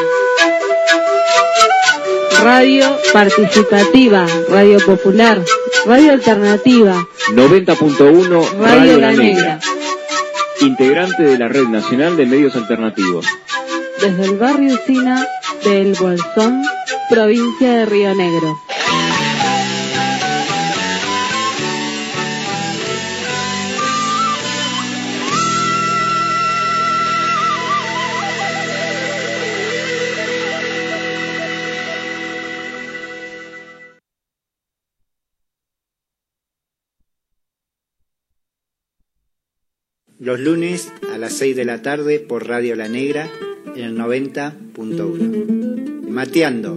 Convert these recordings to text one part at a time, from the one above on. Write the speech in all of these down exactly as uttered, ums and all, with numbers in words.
Radio participativa, radio popular, radio alternativa. noventa punto uno Radio, radio La Negra. Negra. Integrante de la Red Nacional de Medios Alternativos. Desde el barrio Sina del Bolsón, provincia de Río Negro. Los lunes a las seis de la tarde por Radio La Negra en el noventa punto uno. Mateando.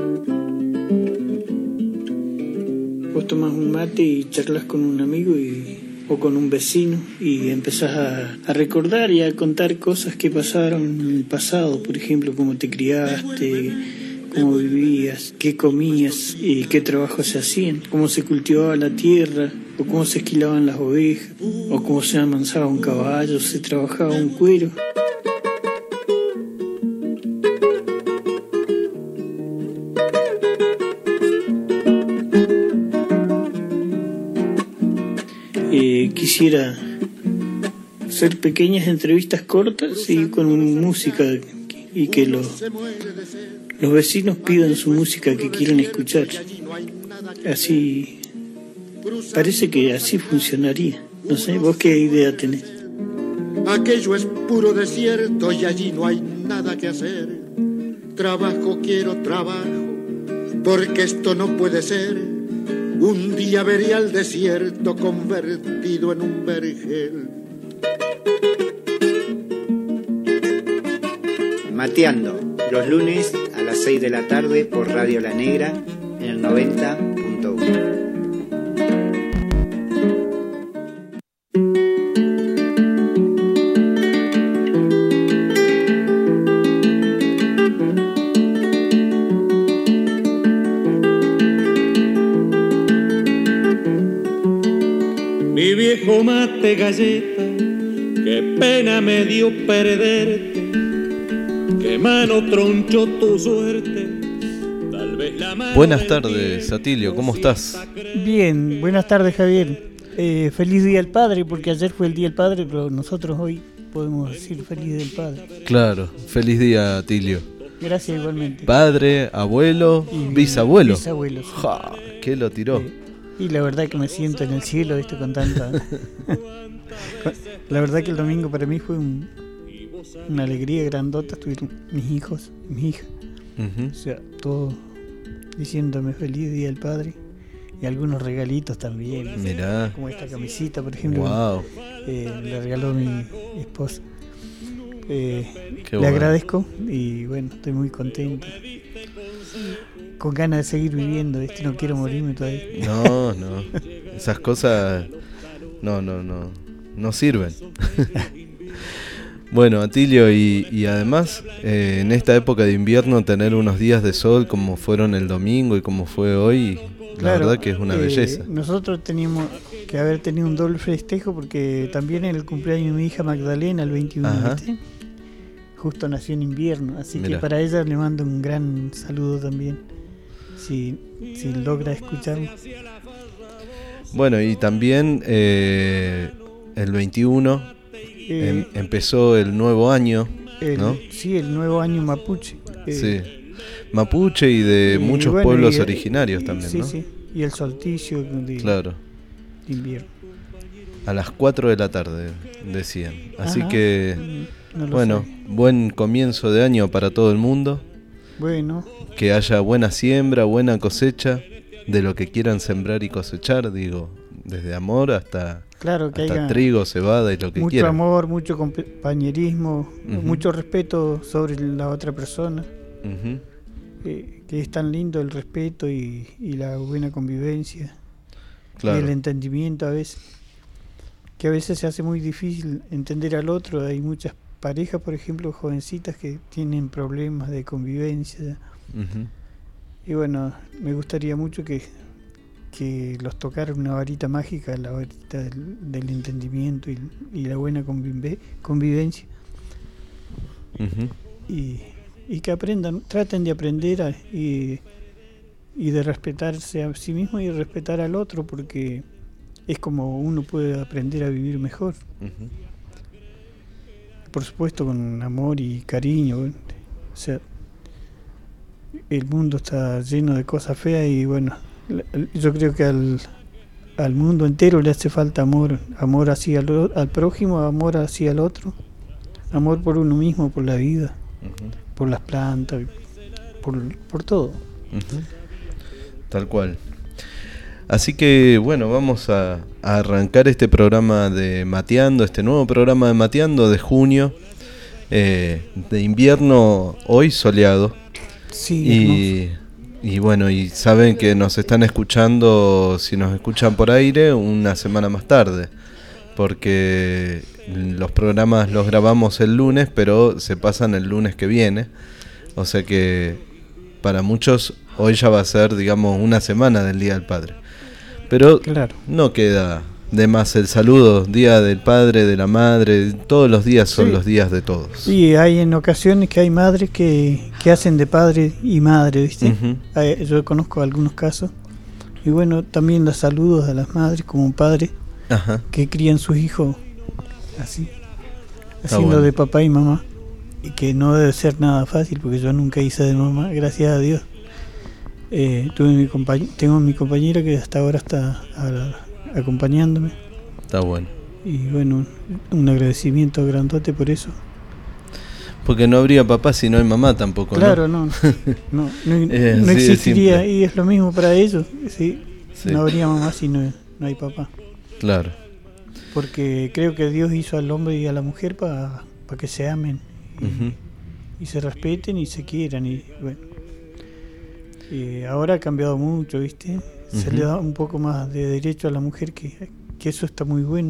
Vos tomás un mate y charlas con un amigo y, o con un vecino y empezás a, a recordar y a contar cosas que pasaron en el pasado. Por ejemplo, cómo te criaste, cómo vivías, qué comías y qué trabajos se hacían, cómo se cultivaba la tierra, o cómo se esquilaban las ovejas, o cómo se amansaba un caballo, se trabajaba un cuero. Eh, quisiera hacer pequeñas entrevistas cortas y con música y que los, los vecinos pidan su música que quieren escuchar. Así... Parece que así funcionaría. No sé, ¿vos qué idea tenés? Aquello es puro desierto y allí no hay nada que hacer. Trabajo, quiero trabajo, porque esto no puede ser. Un día veré al desierto convertido en un vergel. Mateando, los lunes a las seis de la tarde por Radio La Negra en el noventa punto uno. Mate galleta, qué pena me dio perderte, qué mano tronchó tu suerte. Tal vez la mano. Buenas tardes, Atilio, ¿cómo estás? Bien, buenas tardes, Javier. Eh, feliz Día del Padre, porque ayer fue el Día del Padre, pero nosotros hoy podemos decir feliz Día del Padre. Claro, feliz día, Atilio. Gracias igualmente. Padre, abuelo, y bisabuelo. Bisabuelo, sí. Ja, ¿qué lo tiró? Sí. Y la verdad que me siento en el cielo, esto con tanta... La verdad que el domingo para mí fue un, una alegría grandota. Estuvieron mis hijos, mi hija. Uh-huh. O sea, todos diciéndome feliz Día del Padre. Y algunos regalitos también. Mirá. Como esta camisita, por ejemplo. Wow. Eh, le regaló mi esposa. Eh, le bueno. agradezco y bueno, estoy muy contento. Con ganas de seguir viviendo, ¿viste? No quiero morirme todavía. No, no. Esas cosas no, no, no, no sirven. Bueno, Atilio, y, y además eh, en esta época de invierno tener unos días de sol como fueron el domingo y como fue hoy, la claro, verdad que es una eh, belleza. Nosotros teníamos que haber tenido un doble festejo porque también en el cumpleaños de mi hija Magdalena, el veintiuno, ¿viste? Justo nació en invierno, así Mirá. que para ella le mando un gran saludo también, si, si logra escucharme. Bueno, y también eh, el veintiuno eh, em, empezó el nuevo año, el, ¿no? Sí, el nuevo año mapuche. Eh, sí, mapuche y de y, muchos bueno, pueblos y, originarios y, también, sí, ¿no? Sí, y el solsticio de, claro. de invierno. A las cuatro de la tarde, decían. Así Ajá, que, no bueno, sé. Buen comienzo de año para todo el mundo. Bueno. Que haya buena siembra, buena cosecha, de lo que quieran sembrar y cosechar, digo, desde amor hasta, claro, que hasta trigo, cebada y lo que mucho quieran. Mucho amor, mucho compañerismo, uh-huh. mucho respeto sobre la otra persona. Uh-huh. Eh, que es tan lindo el respeto y, y la buena convivencia. Claro. Y el entendimiento a veces. Que a veces se hace muy difícil entender al otro. Hay muchas parejas, por ejemplo, jovencitas que tienen problemas de convivencia. Uh-huh. Y bueno, me gustaría mucho que, que los tocara una varita mágica, la varita del, del entendimiento y, y la buena convive, convivencia. Uh-huh. Y y que aprendan, traten de aprender a, y, y de respetarse a sí mismo y respetar al otro, porque es como uno puede aprender a vivir mejor. Uh-huh. Por supuesto con amor y cariño. O sea, el mundo está lleno de cosas feas y bueno, yo creo que al, al mundo entero le hace falta amor, amor hacia el, al prójimo, amor hacia el otro, amor por uno mismo, por la vida, uh-huh. por las plantas, por, por todo. Uh-huh. Tal cual. Así que bueno, vamos a, a arrancar este programa de Mateando, este nuevo programa de Mateando de junio, eh, de invierno, hoy soleado. Sí, y, y bueno, y saben que nos están escuchando, si nos escuchan por aire, una semana más tarde, porque los programas los grabamos el lunes, pero se pasan el lunes que viene, o sea que para muchos hoy ya va a ser, digamos, una semana del Día del Padre. Pero claro, no queda de más el saludo, Día del Padre, de la Madre, todos los días son sí. los días de todos. Y hay en ocasiones que hay madres que, que hacen de padre y madre, ¿viste? Uh-huh. Hay, yo conozco algunos casos. Y bueno, también los saludos a las madres como padres uh-huh. que crían sus hijos así, haciendo bueno. de papá y mamá. Y que no debe ser nada fácil, porque yo nunca hice de mamá, gracias a Dios. Eh, tuve mi compañ- tengo mi compañera que hasta ahora está a, a, acompañándome. Está bueno. Y bueno, un, un agradecimiento grandote por eso. Porque no habría papá si no hay mamá tampoco, claro, ¿no? no, no, no, no, no existiría, y es lo mismo para ellos, ¿sí? Sí. No habría mamá si no, no hay papá. Claro. Porque creo que Dios hizo al hombre y a la mujer para pa que se amen y, uh-huh. y se respeten y se quieran y bueno. Y ahora ha cambiado mucho, ¿viste? Se uh-huh. le da un poco más de derecho a la mujer, que, que eso está muy bueno.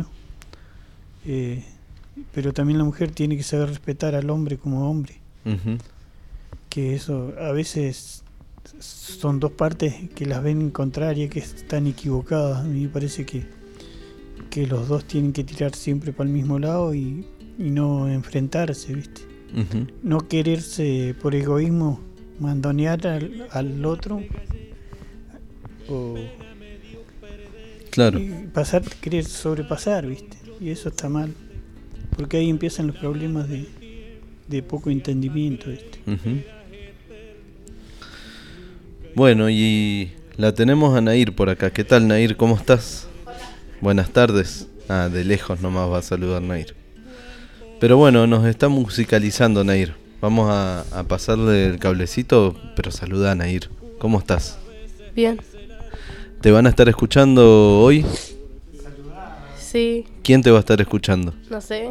Eh, pero también la mujer tiene que saber respetar al hombre como hombre. Uh-huh. Que eso a veces son dos partes que las ven contrarias, que están equivocadas. A mí me parece que, que los dos tienen que tirar siempre para el mismo lado y, y no enfrentarse, ¿viste? Uh-huh. No quererse por egoísmo mandonear al, al otro o claro. y pasar, querer sobrepasar, ¿viste? Y eso está mal, porque ahí empiezan los problemas de, de poco entendimiento, ¿viste? Uh-huh. Bueno, y la tenemos a Nair por acá. ¿Qué tal, Nair? ¿Cómo estás? Buenas tardes. Ah, de lejos nomás va a saludar Nair. Pero bueno, nos está musicalizando Nair. Vamos a, a pasarle el cablecito, pero saluda a Nair. ¿Cómo estás? Bien. ¿Te van a estar escuchando hoy? Sí. ¿Quién te va a estar escuchando? No sé.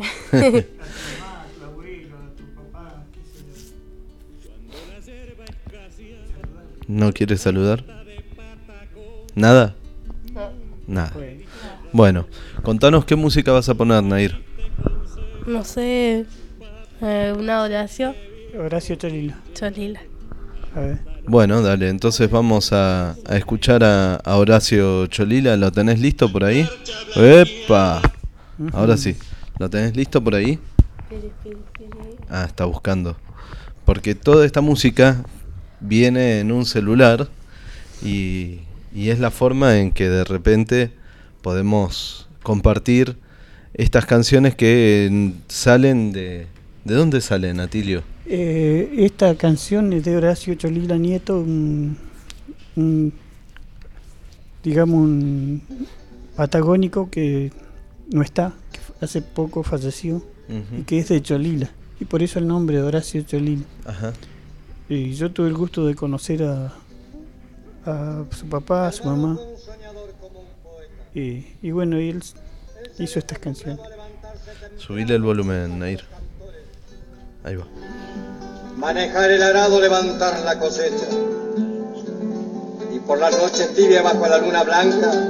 ¿No quieres saludar? ¿Nada? No. Nada. Bueno, contanos qué música vas a poner, Nair. No sé... Eh, una oración. Horacio Cholila. Cholila. A ver. Bueno, dale, entonces vamos a, a escuchar a, a Horacio Cholila. ¿Lo tenés listo por ahí? ¡Epa! Uh-huh. Ahora sí. ¿Lo tenés listo por ahí? Ah, está buscando. Porque toda esta música viene en un celular y, y es la forma en que de repente podemos compartir estas canciones que salen de... ¿De dónde salen, Atilio? Eh, esta canción es de Horacio Cholila Nieto, un, un, digamos un patagónico que no está, que hace poco falleció, uh-huh. y que es de Cholila, y por eso el nombre de Horacio Cholila. Ajá. Y yo tuve el gusto de conocer a, a su papá, a su mamá, y, y bueno, él hizo estas canciones. Subile el volumen, Nair. Ahí va. Manejar el arado, levantar la cosecha, y por las noches tibias bajo la luna blanca,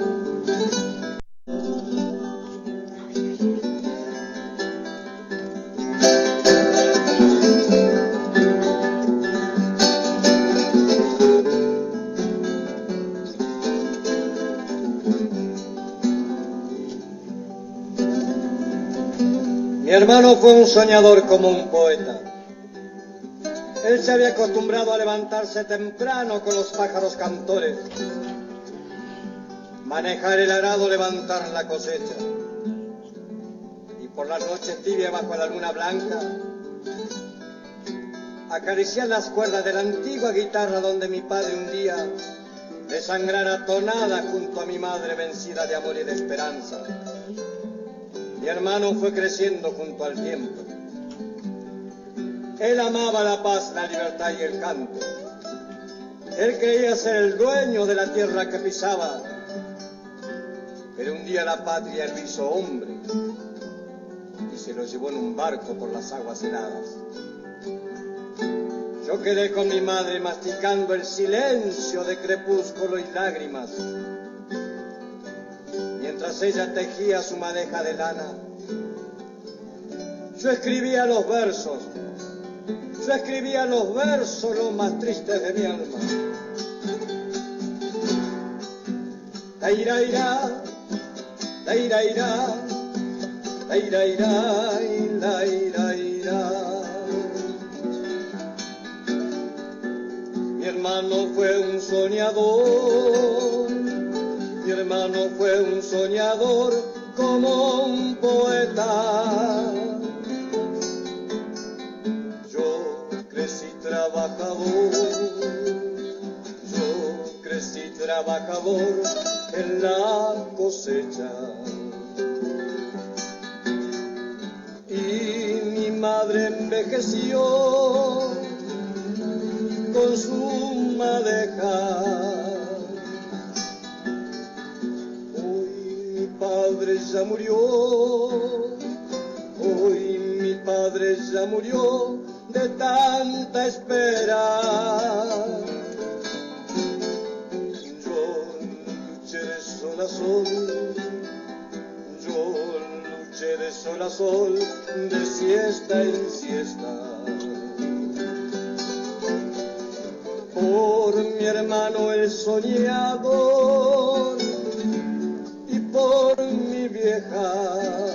mi hermano fue un soñador como un poeta. Él se había acostumbrado a levantarse temprano con los pájaros cantores, manejar el arado, levantar la cosecha, y por las noches tibias bajo la luna blanca, acariciar las cuerdas de la antigua guitarra donde mi padre un día desangrara tonada junto a mi madre vencida de amor y de esperanza. Mi hermano fue creciendo junto al tiempo. Él amaba la paz, la libertad y el canto. Él creía ser el dueño de la tierra que pisaba, pero un día la patria lo hizo hombre y se lo llevó en un barco por las aguas heladas. Yo quedé con mi madre masticando el silencio de crepúsculo y lágrimas, mientras ella tejía su madeja de lana. Yo escribía los versos, yo escribía los versos los más tristes de mi alma. La ira ira, la ira ira, la ira ira, la ira ira. Mi hermano fue un soñador, mi hermano fue un soñador como un poeta. Yo crecí trabajador, yo crecí trabajador en la cosecha. Y mi madre envejeció con su madeja. Hoy mi padre ya murió, hoy mi padre ya murió de tanta espera. Yo luché de sol a sol, yo luché de sol a sol, de siesta en siesta, por mi hermano el soñador y por mi vieja.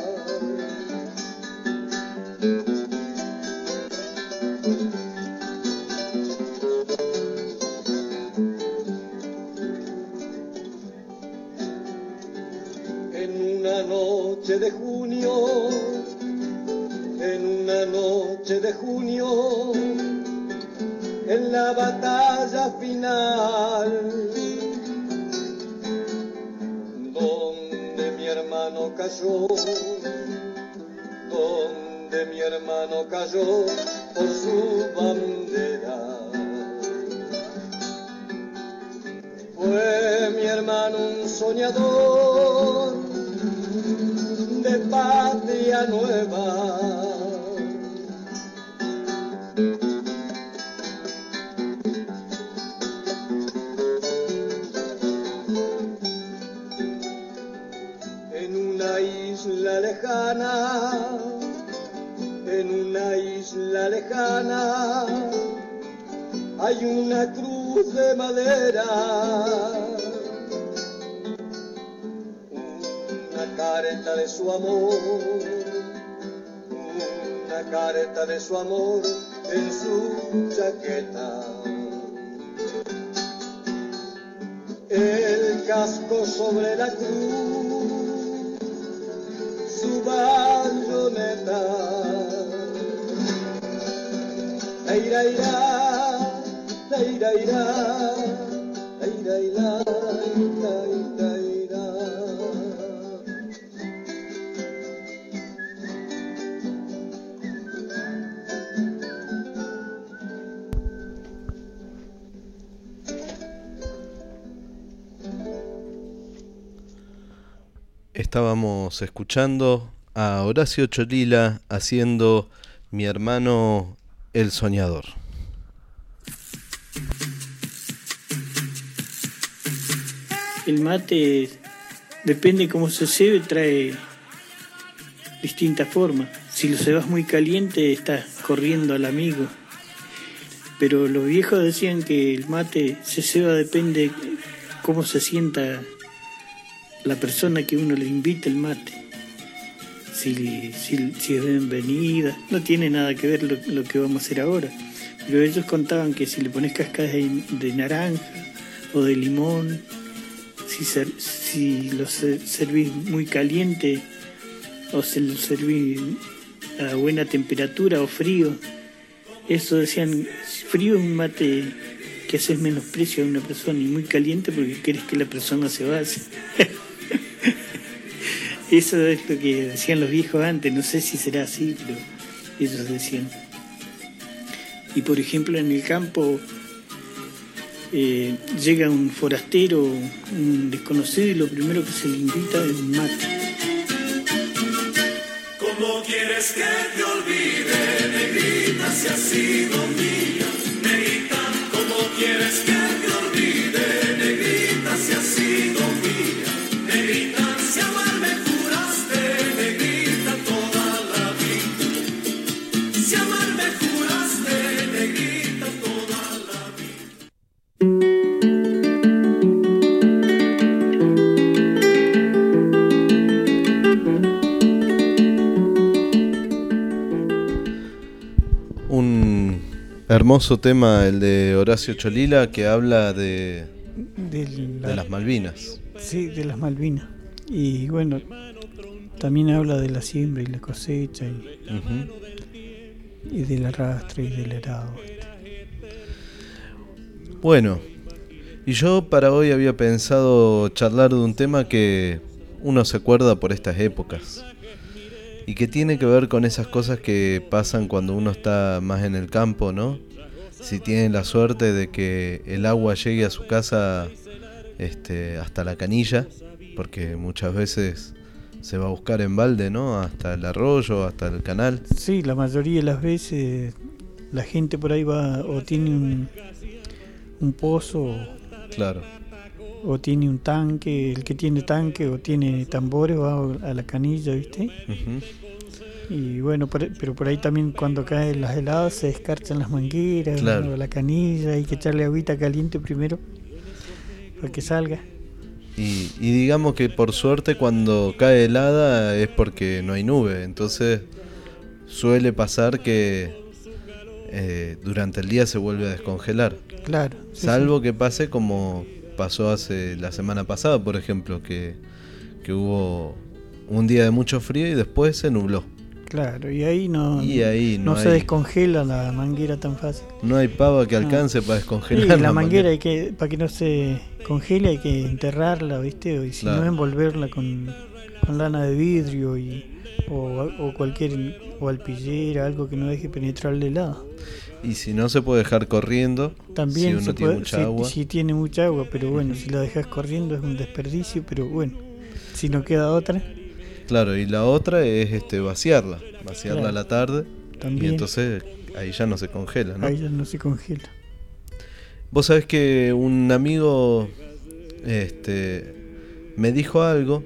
En una noche de junio, en una noche de junio, en la batalla final, donde mi hermano cayó, donde mi hermano cayó por su bandera. Fue mi hermano un soñador de patria nueva. En una isla lejana, en una isla lejana, hay una cruz de madera, una careta de su amor, una careta de su amor en su chaqueta. El casco sobre la cruz, su bayoneta. La ira ira, la ira ira, la ira ira, la ira ira. Estábamos escuchando a Horacio Cholila haciendo Mi hermano el soñador. El mate, depende cómo se cebe, trae distintas formas. Si lo cebas muy caliente, estás corriendo al amigo. Pero los viejos decían que el mate se ceba depende cómo se sienta la persona que uno le invita el mate. si, si, si es bienvenida. No tiene nada que ver lo, lo que vamos a hacer ahora. Pero ellos contaban que si le pones cascadas de, de naranja o de limón, si, ser, si lo servís muy caliente o se lo servís a buena temperatura o frío, eso decían, frío es un mate que haces menosprecio a una persona, y muy caliente porque querés que la persona se vaya. Eso es lo que decían los viejos antes, no sé si será así, pero ellos decían. Y por ejemplo en el campo eh, llega un forastero, un desconocido, y lo primero que se le invita es un mate. ¿Cómo quieres que te olvide, negrita, si has sido mía? Negrita, ¿cómo quieres que te olvide, negrita, si has sido mía? Negrita, si amarme juraste, negrita, toda la vida. Si amarme juraste, negrita, toda la vida. Un hermoso tema el de Horacio Cholila, que habla de, de, la, de las Malvinas. Sí, de las Malvinas. Y bueno, también habla de la siembra y la cosecha y, uh-huh. y del arrastre y del arado. Bueno, y yo para hoy había pensado charlar de un tema que uno se acuerda por estas épocas y que tiene que ver con esas cosas que pasan cuando uno está más en el campo, ¿no? Si tienen la suerte de que el agua llegue a su casa este, hasta la canilla, porque muchas veces se va a buscar en balde, ¿no? Hasta el arroyo, hasta el canal. Sí, la mayoría de las veces la gente por ahí va o tiene un, un pozo, claro, o tiene un tanque, el que tiene tanque o tiene tambores va a la canilla, ¿viste? Uh-huh. Y bueno, por, pero por ahí también cuando caen las heladas se descarchan las mangueras, claro. ¿no? La canilla, hay que echarle agüita caliente primero para que salga. Y, y digamos que por suerte cuando cae helada es porque no hay nube, entonces suele pasar que eh, durante el día se vuelve a descongelar. Claro. Sí, salvo sí. que pase como pasó hace la semana pasada, por ejemplo, que, que hubo un día de mucho frío y después se nubló. Claro, y ahí no, y ahí no, no hay, se descongela la manguera tan fácil. No hay pava que alcance no. para descongelar. Sí, la, la manguera, hay que, para que no se congele hay que enterrarla, ¿viste? Y si claro. no, envolverla con, con lana de vidrio y, o, o cualquier o alpillera, algo que no deje penetrar el helado. Y si no, se puede dejar corriendo. También si uno se tiene puede, mucha si, agua. Si tiene mucha agua, pero bueno, si la dejas corriendo es un desperdicio, pero bueno, si no queda otra. Claro, y la otra es este vaciarla, vaciarla claro. a la tarde. También. Y entonces ahí ya no se congela, ¿no? Ahí ya no se congela. Vos sabés que un amigo este, me dijo algo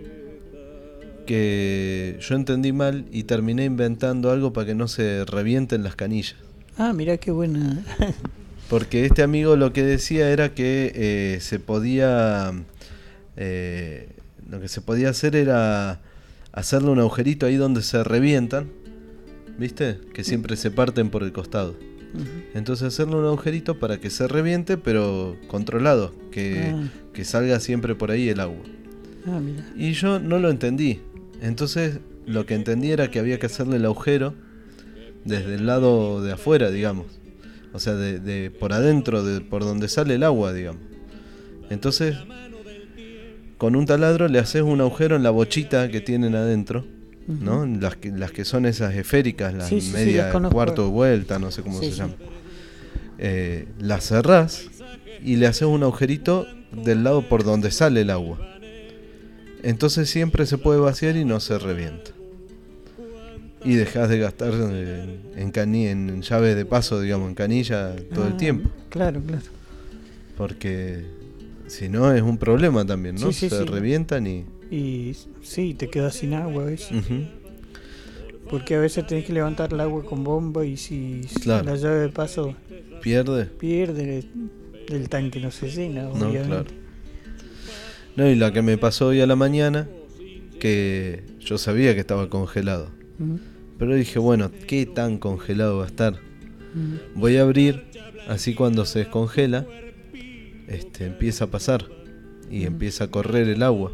que yo entendí mal y terminé inventando algo para que no se revienten las canillas. Ah, mirá qué buena. Porque este amigo lo que decía era que eh, se podía, eh, lo que se podía hacer era hacerle un agujerito ahí donde se revientan, ¿viste? Que siempre se parten por el costado. Uh-huh. Entonces hacerle un agujerito para que se reviente, pero controlado, que, ah. que salga siempre por ahí el agua. Ah, mira. Y yo no lo entendí. Entonces lo que entendí era que había que hacerle el agujero desde el lado de afuera, digamos. O sea, de, de por adentro, de por donde sale el agua, digamos. Entonces, con un taladro le haces un agujero en la bochita que tienen adentro, uh-huh. ¿no? Las que, las que son esas esféricas, las sí, sí, media sí, las cuarto de vuelta, no sé cómo sí, se sí. llama. Eh, las cerrás y le haces un agujerito del lado por donde sale el agua. Entonces siempre se puede vaciar y no se revienta. Y dejás de gastar en, en, cani- en llave de paso, digamos, en canilla todo ah, el tiempo. Claro, claro. Porque si no es un problema también, ¿no? Sí, sí, se sí. revientan y... Y sí, te quedas sin agua a veces. Uh-huh. Porque a veces tenés que levantar el agua con bomba y si claro. la llave de paso... Pierde. Pierde, el tanque no se llena, no, obviamente. Claro. No, y la que me pasó hoy a la mañana, que yo sabía que estaba congelado. Uh-huh. Pero dije, bueno, ¿qué tan congelado va a estar? Uh-huh. Voy a abrir, así cuando se descongela, este, empieza a pasar y uh-huh. empieza a correr el agua.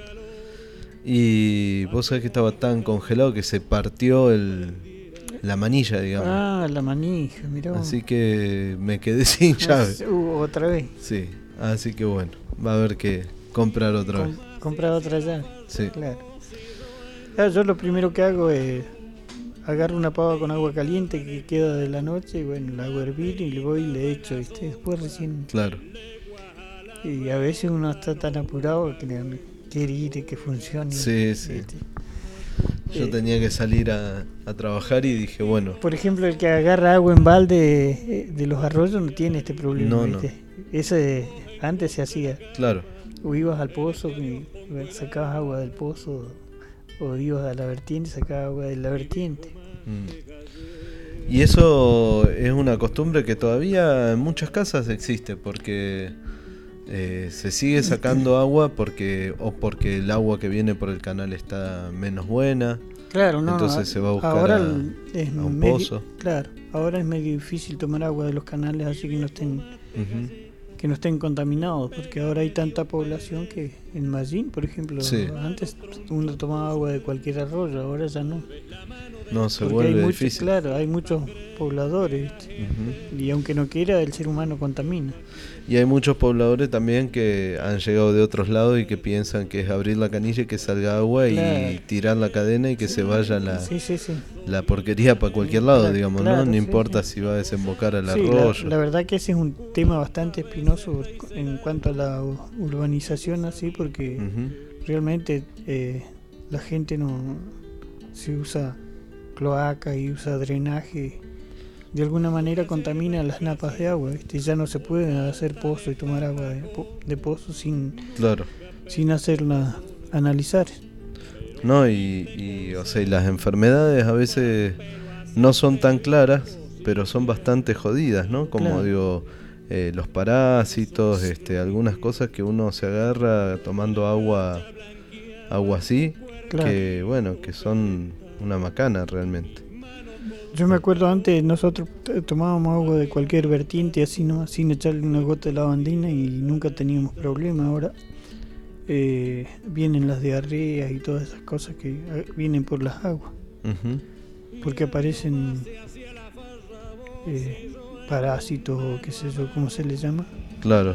Y vos sabés que estaba tan congelado que se partió el, la manilla, digamos. Ah, la manija, mirá. Así que me quedé sin llave. Uh, otra vez. Sí, así que bueno, va a haber que comprar otra Com- vez. Comprar otra llave. Sí. Claro. Claro. Yo lo primero que hago es agarro una pava con agua caliente que queda de la noche y bueno, la hago hervir y le voy y le echo, ¿viste? Después recién. Claro. Y a veces uno está tan apurado que quiere ir y que funcione. Sí, sí. ¿viste? Yo eh, tenía que salir a, a trabajar y dije, bueno. Por ejemplo, el que agarra agua en balde de los arroyos no tiene este problema. No, ¿viste? No. Ese antes se hacía. Claro. O ibas al pozo y sacabas agua del pozo, o ibas a la vertiente y sacabas agua de la vertiente. Mm. Y eso es una costumbre que todavía en muchas casas existe, porque eh, se sigue sacando agua porque o porque el agua que viene por el canal está menos buena. Claro, no. Entonces no, se va a buscar ahora a, es a un medio, pozo. Claro, ahora es medio difícil tomar agua de los canales así que no estén uh-huh. que no estén contaminados, porque ahora hay tanta población que en Mallín, por ejemplo, sí. antes uno tomaba agua de cualquier arroyo, ahora ya no. No, se porque vuelve hay mucho, difícil. Claro, hay muchos pobladores, uh-huh. y aunque no quiera, el ser humano contamina. Y hay muchos pobladores también que han llegado de otros lados y que piensan que es abrir la canilla y que salga agua claro. y tirar la cadena y que se vaya la, sí, sí, sí. la porquería para cualquier lado, claro, digamos, claro, ¿no? No sí, importa sí. si va a desembocar al sí, arroyo. La, la verdad que ese es un tema bastante espinoso en cuanto a la urbanización, así, porque uh-huh. realmente eh, la gente no se usa cloaca y usa drenaje, de alguna manera contamina las napas de agua, ¿viste? Ya no se puede hacer pozo y tomar agua de, de pozo sin claro. sin hacerla analizar. No, y, y o sea, y las enfermedades a veces no son tan claras, pero son bastante jodidas, ¿no? Como claro. digo, eh, los parásitos, este, algunas cosas que uno se agarra tomando agua, agua así, claro. que bueno, que son una macana realmente. Yo me acuerdo antes nosotros tomábamos agua de cualquier vertiente así nomás, sin echarle una gota de lavandina y nunca teníamos problema. Ahora eh, vienen las diarreas y todas esas cosas que vienen por las aguas, uh-huh. porque aparecen eh, parásitos o qué sé yo, cómo se les llama. Claro.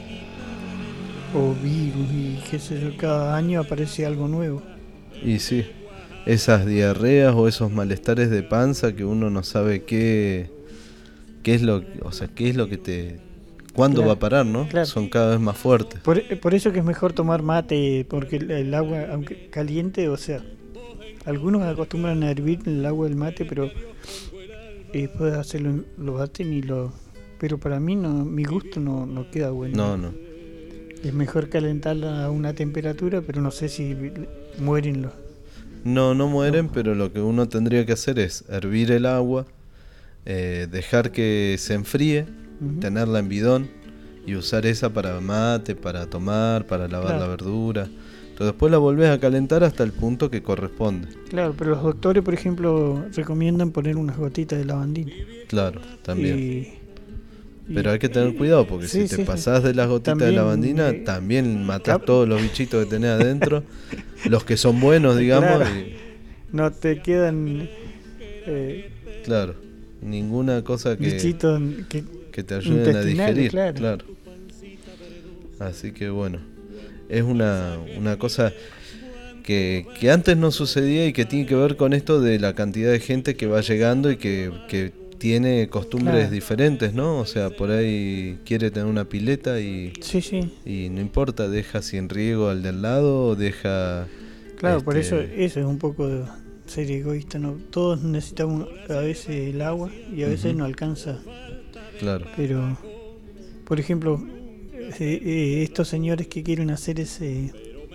O virus y qué sé yo, cada año aparece algo nuevo. Y sí. Esas diarreas o esos malestares de panza que uno no sabe qué qué es lo, o sea, qué es lo que te cuándo claro, va a parar, ¿no? Claro. Son cada vez más fuertes. Por, por eso que es mejor tomar mate, porque el, el agua, aunque caliente, o sea, algunos acostumbran a hervir el agua del mate, pero después de hacerlo lo baten y lo, pero para mí no, mi gusto no, no queda bueno. No, no. Es mejor calentarla a una temperatura, pero no sé si mueren los. No, no mueren, no. Pero lo que uno tendría que hacer es hervir el agua, eh, dejar que se enfríe, uh-huh. tenerla en bidón y usar esa para mate, para tomar, para lavar claro. la verdura. Entonces después la volvés a calentar hasta el punto que corresponde. Claro, pero los doctores, por ejemplo, recomiendan poner unas gotitas de lavandina. Claro, también. Y... Pero hay que tener cuidado porque sí, si te sí, pasás sí. de las gotitas también, de lavandina, eh, también matás cap- todos los bichitos que tenés adentro, los que son buenos, digamos. Claro. Y... No te quedan... Eh, claro, ninguna cosa que, bichitos que, que te ayuden a digerir. Claro. claro. Así que bueno, es una, una cosa que, que antes no sucedía y que tiene que ver con esto de la cantidad de gente que va llegando y que... que tiene costumbres claro. diferentes, ¿no? O sea, por ahí quiere tener una pileta y sí, sí. y no importa, deja sin riego al del lado o deja... Claro, este... por eso eso es un poco de ser egoísta, ¿no? Todos necesitamos a veces el agua y a veces uh-huh. no alcanza. Claro. Pero, por ejemplo, eh, eh, estos señores que quieren hacer ese...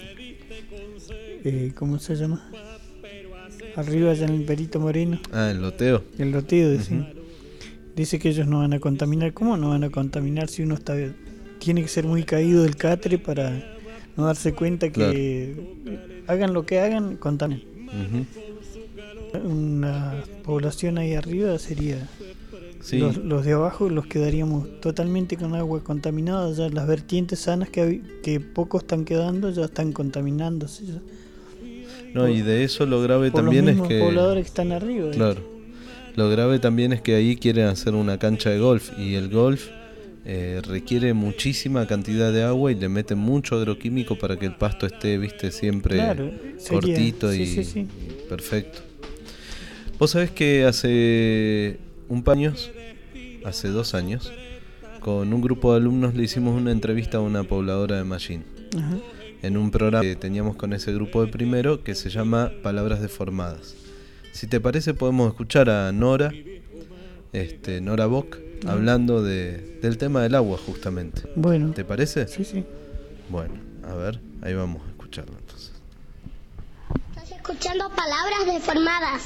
Eh, ¿Cómo se llama? Arriba allá en el Perito Moreno. Ah, el loteo. El loteo, dice. Uh-huh. Dice que ellos no van a contaminar. ¿Cómo no van a contaminar si uno está tiene que ser muy caído del catre para no darse cuenta que claro. hagan lo que hagan, contaminan. Uh-huh. Una población ahí arriba sería sí. los, los de abajo, los quedaríamos totalmente con agua contaminada. Ya las vertientes sanas que, que pocos están quedando ya están contaminándose. Ya. No, por, y de eso lo grave también es que... los mismos pobladores que están arriba. Claro. ¿eh? Lo grave también es que ahí quieren hacer una cancha de golf y el golf eh, requiere muchísima cantidad de agua y le meten mucho agroquímico para que el pasto esté, viste, siempre claro, cortito sería, y sí, sí, sí. perfecto. Vos sabés que hace un par de años, hace dos años, con un grupo de alumnos le hicimos una entrevista a una pobladora de Mallín. Ajá. En un programa que teníamos con ese grupo de primero que se llama Palabras Deformadas. Si te parece podemos escuchar a Nora, este, Nora Bock, uh-huh. hablando de, del tema del agua justamente. Bueno. ¿Te parece? Sí, sí. Bueno, a ver, ahí vamos a escucharlo entonces. Estás escuchando Palabras Deformadas.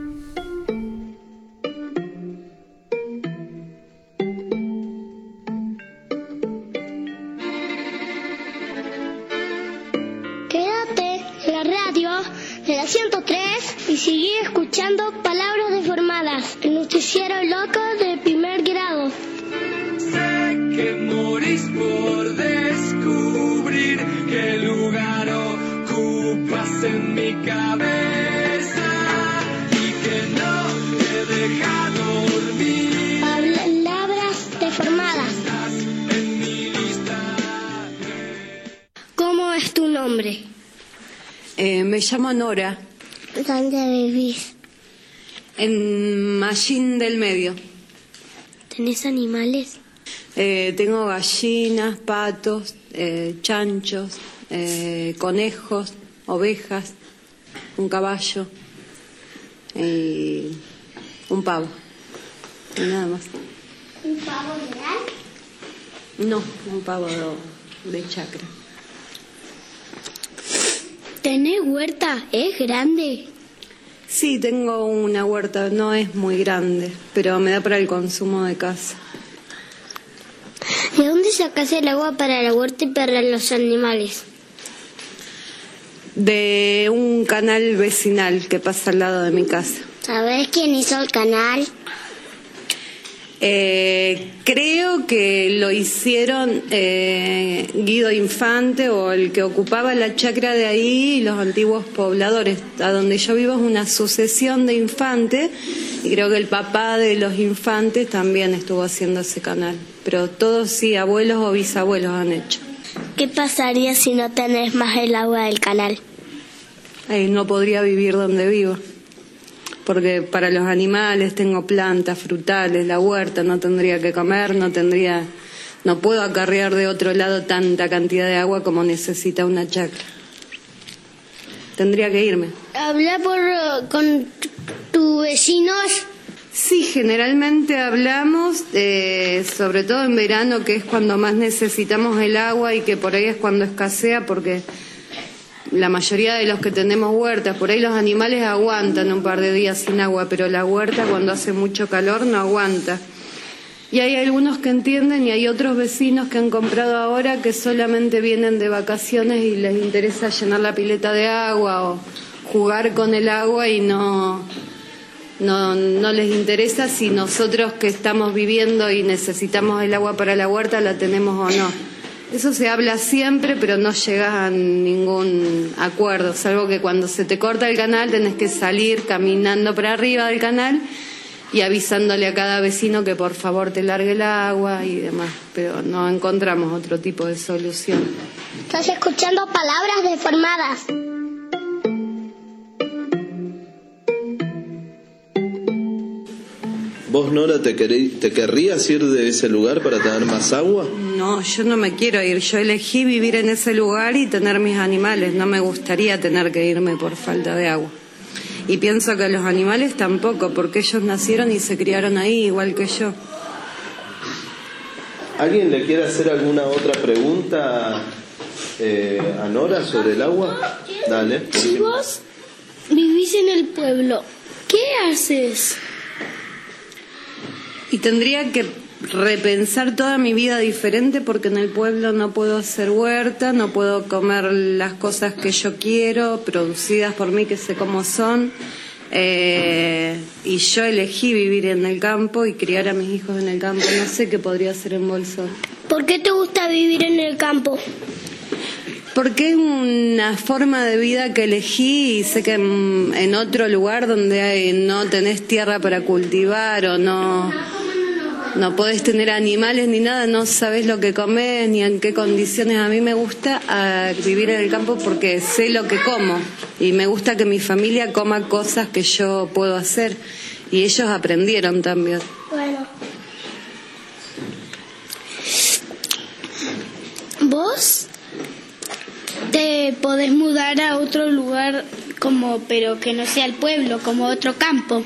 Quédate en la radio de la ciento tres y sigue escuchando Palabras Deformadas, el noticiero loco de primer grado. Sé que morís por descubrir qué lugar ocupas en mi cabeza y que no te deja dormir. Palabras Deformadas. En mi lista. ¿Cómo es tu nombre? Eh, me llamo Nora. ¿Dónde vivís? En Mallín del Medio. ¿Tenés animales? Eh, tengo gallinas, patos, eh, chanchos, eh, conejos, ovejas, un caballo y un pavo. Y nada más. ¿Un pavo real? No, un pavo de chacra. ¿Tenés huerta? ¿Es grande? Sí, tengo una huerta, no es muy grande, pero me da para el consumo de casa. ¿De dónde sacás el agua para la huerta y para los animales? De un canal vecinal que pasa al lado de mi casa. ¿Sabés quién hizo el canal? Eh, creo que lo hicieron eh, Guido Infante o el que ocupaba la chacra de ahí y los antiguos pobladores. A donde yo vivo es una sucesión de Infante y creo que el papá de los Infantes también estuvo haciendo ese canal. Pero todos sí, abuelos o bisabuelos han hecho. ¿Qué pasaría si no tenés más el agua del canal? Eh, no podría vivir donde vivo. Porque para los animales tengo plantas, frutales, la huerta, no tendría que comer, no tendría, no puedo acarrear de otro lado tanta cantidad de agua como necesita una chacra. Tendría que irme. ¿Habla por, con tus vecinos? Sí, generalmente hablamos, eh, sobre todo en verano, que es cuando más necesitamos el agua y que por ahí es cuando escasea, porque la mayoría de los que tenemos huertas, por ahí los animales aguantan un par de días sin agua, pero la huerta cuando hace mucho calor no aguanta. Y hay algunos que entienden y hay otros vecinos que han comprado ahora que solamente vienen de vacaciones y les interesa llenar la pileta de agua o jugar con el agua y no, no, no les interesa si nosotros que estamos viviendo y necesitamos el agua para la huerta la tenemos o no. Eso se habla siempre, pero no llegas a ningún acuerdo, salvo que cuando se te corta el canal tenés que salir caminando para arriba del canal y avisándole a cada vecino que por favor te largue el agua y demás, pero no encontramos otro tipo de solución. Estás escuchando Palabras Deformadas. ¿Vos, Nora, te, queré, te querrías ir de ese lugar para tener más agua? No, yo no me quiero ir. Yo elegí vivir en ese lugar y tener mis animales. No me gustaría tener que irme por falta de agua. Y pienso que los animales tampoco, porque ellos nacieron y se criaron ahí, igual que yo. ¿Alguien le quiere hacer alguna otra pregunta eh, a Nora sobre el agua? Dale. Si vos vivís en el pueblo, ¿qué haces? Y tendría que repensar toda mi vida diferente, porque en el pueblo no puedo hacer huerta, no puedo comer las cosas que yo quiero, producidas por mí, que sé cómo son. Eh, y yo elegí vivir en el campo y criar a mis hijos en el campo. No sé qué podría hacer en Bolsón. ¿Por qué te gusta vivir en el campo? Porque es una forma de vida que elegí, y sé que en, en otro lugar donde hay, no tenés tierra para cultivar o no, no podés tener animales ni nada, no sabés lo que comés ni en qué condiciones. A mí me gusta a, vivir en el campo porque sé lo que como y me gusta que mi familia coma cosas que yo puedo hacer, y ellos aprendieron también. Bueno. ¿Vos te podés mudar a otro lugar, como pero que no sea el pueblo, como otro campo?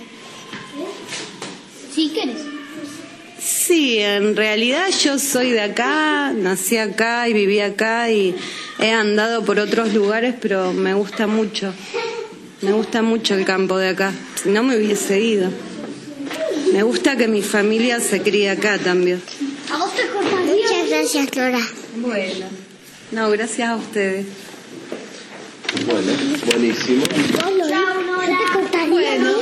¿Sí querés? Sí, en realidad yo soy de acá, nací acá y viví acá y he andado por otros lugares, pero me gusta mucho. Me gusta mucho el campo de acá. Si no, me hubiese ido. Me gusta que mi familia se críe acá también. ¿A vos te cortaría? Muchas gracias, Flora. Bueno. No, gracias a ustedes. Bueno, buenísimo. Chao, Nora. ¿Te cortaría? Bueno.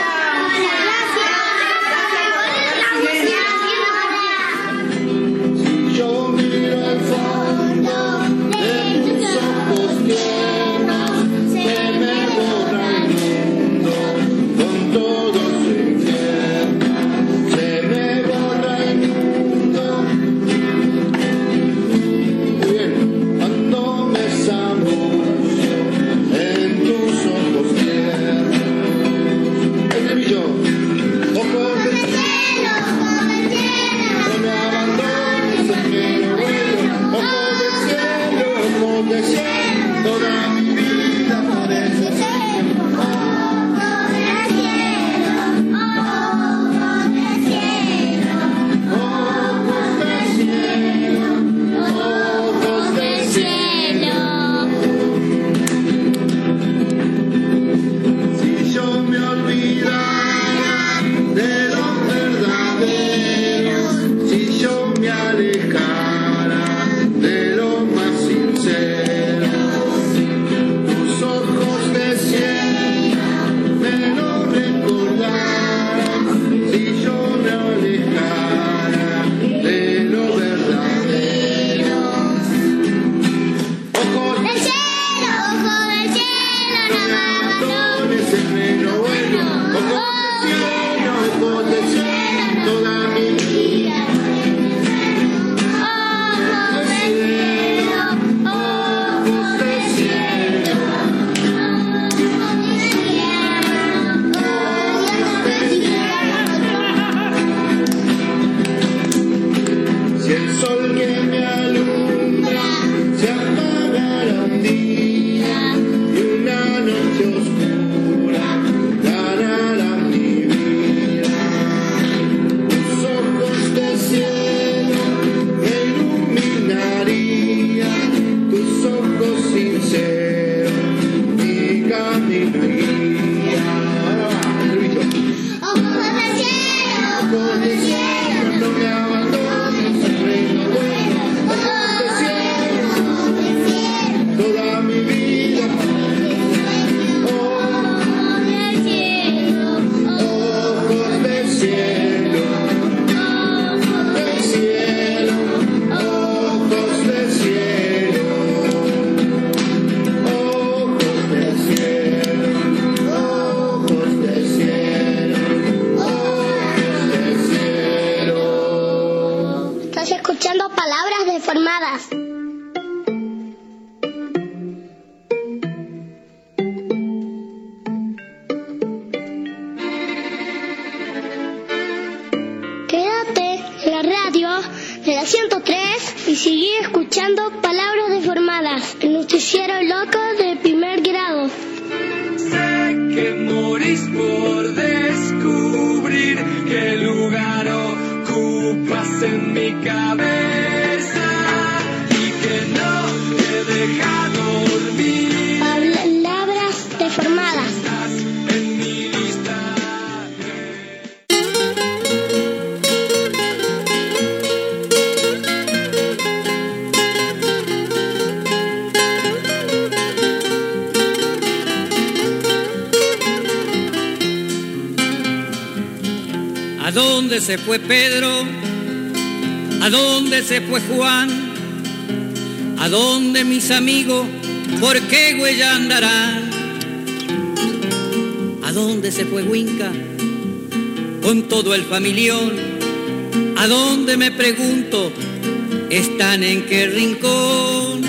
Yo miro al fondo de tus ojos tiernos, se me borra el mundo con todo su infierno, se me borra el mundo. Bien, cuando me zambullo en tus ojos tiernos, el brillo, ojos del cielo, no me abandones, es que no vuelvo, ojos del cielo, ojos del cielo, toda mi vida por eso siempre. Ojos del cielo, ojos del cielo, ojos del cielo, ojos del cielo. Si yo me olvidara de los verdaderos, si yo me alejara de lo más sincero, tus ojos de cielo me lo recordaran, si yo me alejara de lo verdadero. Ojos del cielo, ojos del cielo, no me abandones, es menos bueno. Ojos del cielo, ojos del cielo, toda mi vida. Ojos del cielo, ojos del cielo, si el sol que me alumbra se apagara un día y una noche oscura ganara mi vida, tus ojos de cielo me iluminarían, tus ojos sinceros mi camino guían. Ojos del cielo, ojos del cielo, no me abandones, el reino bueno. Ojos del cielo, ojos del cielo, toda mi vida. Ojos del cielo, ojos del cielo, ojos del cielo, ojos del cielo, ojos del cielo, ojos del cielo, ojos del cielo. Estás escuchando Palabras Deformadas. Quédate en la radio de la ciento tres y sigue escuchando Palabras Deformadas, el noticiero loco de primer grado. Sé que morís por descubrir qué lugar ocupas en mi cabeza y que no te deja dormir. Palabras Deformadas. Estás en mi lista. dónde se fue Pedro? ¿A dónde se fue Juan? ¿A dónde mis amigos? ¿Por qué huella andarán? ¿A dónde se fue Huinca con todo el familión? ¿A dónde, me pregunto, están en qué rincón?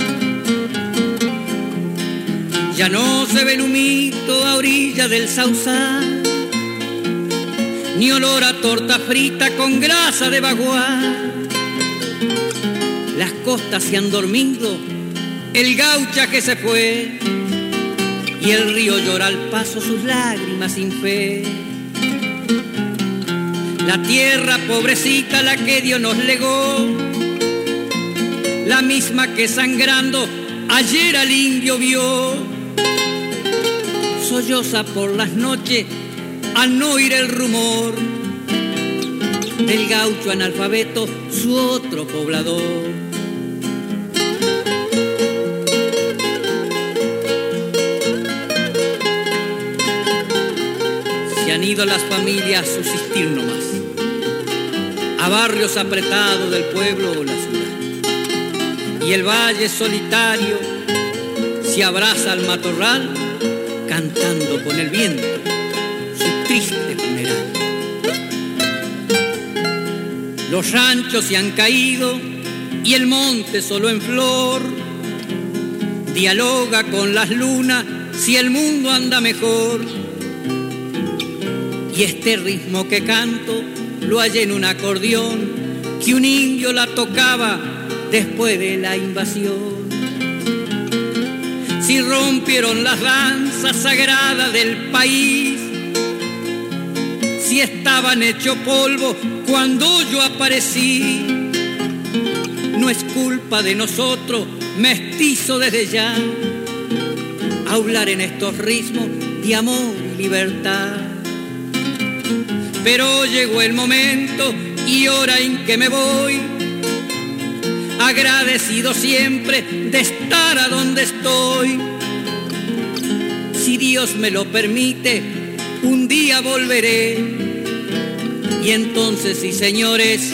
Ya no se ve el humito a orilla del Sausal, ni olor a torta frita con grasa de bagual. Las costas se han dormido, el gaucha que se fue, y el río llora al paso sus lágrimas sin fe. La tierra pobrecita, la que Dios nos legó, la misma que sangrando ayer al indio vio, solloza por las noches al no oír el rumor del gaucho analfabeto, su otro poblador. Se han ido las familias a subsistir nomás, a barrios apretados del pueblo o la ciudad, y el valle solitario se abraza al matorral cantando con el viento su triste funeral. Los ranchos se han caído y el monte solo en flor dialoga con las lunas si el mundo anda mejor. Y este ritmo que canto lo hallé en un acordeón que un indio la tocaba después de la invasión. Si rompieron las danzas sagradas del país, si estaban hecho polvo cuando yo aparecí, no es culpa de nosotros, mestizo desde ya, hablar en estos ritmos de amor y libertad. Pero llegó el momento y hora en que me voy, agradecido siempre de estar a donde estoy. Si Dios me lo permite, un día volveré, y entonces, sí señores,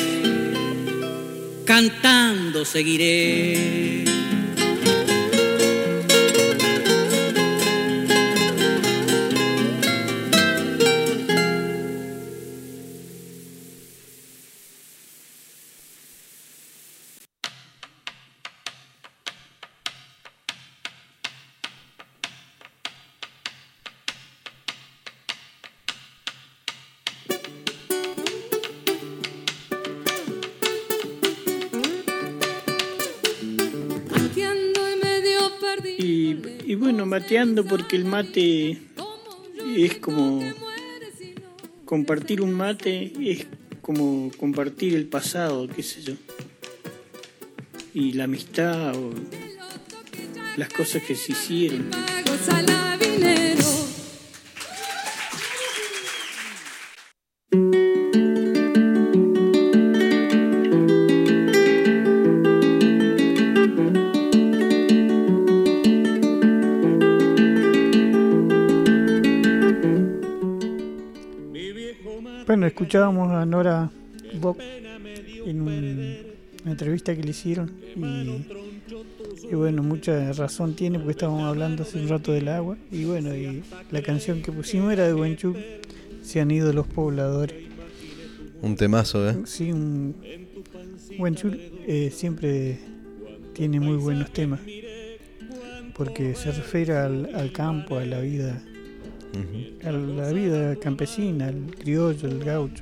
cantando seguiré. Y bueno, mateando, porque el mate es como compartir un mate, es como compartir el pasado, qué sé yo, y la amistad o las cosas que se hicieron. Bueno, escuchábamos a Nora Bock en un, una entrevista que le hicieron y, y bueno, mucha razón tiene, porque estábamos hablando hace un rato del agua y bueno, y la canción que pusimos era de Huenchul, Se han ido los pobladores. Un temazo, ¿eh? Sí, un Huenchul eh, siempre tiene muy buenos temas porque se refiere al, al campo, a la vida. Uh-huh. A la vida campesina, al criollo, al gaucho.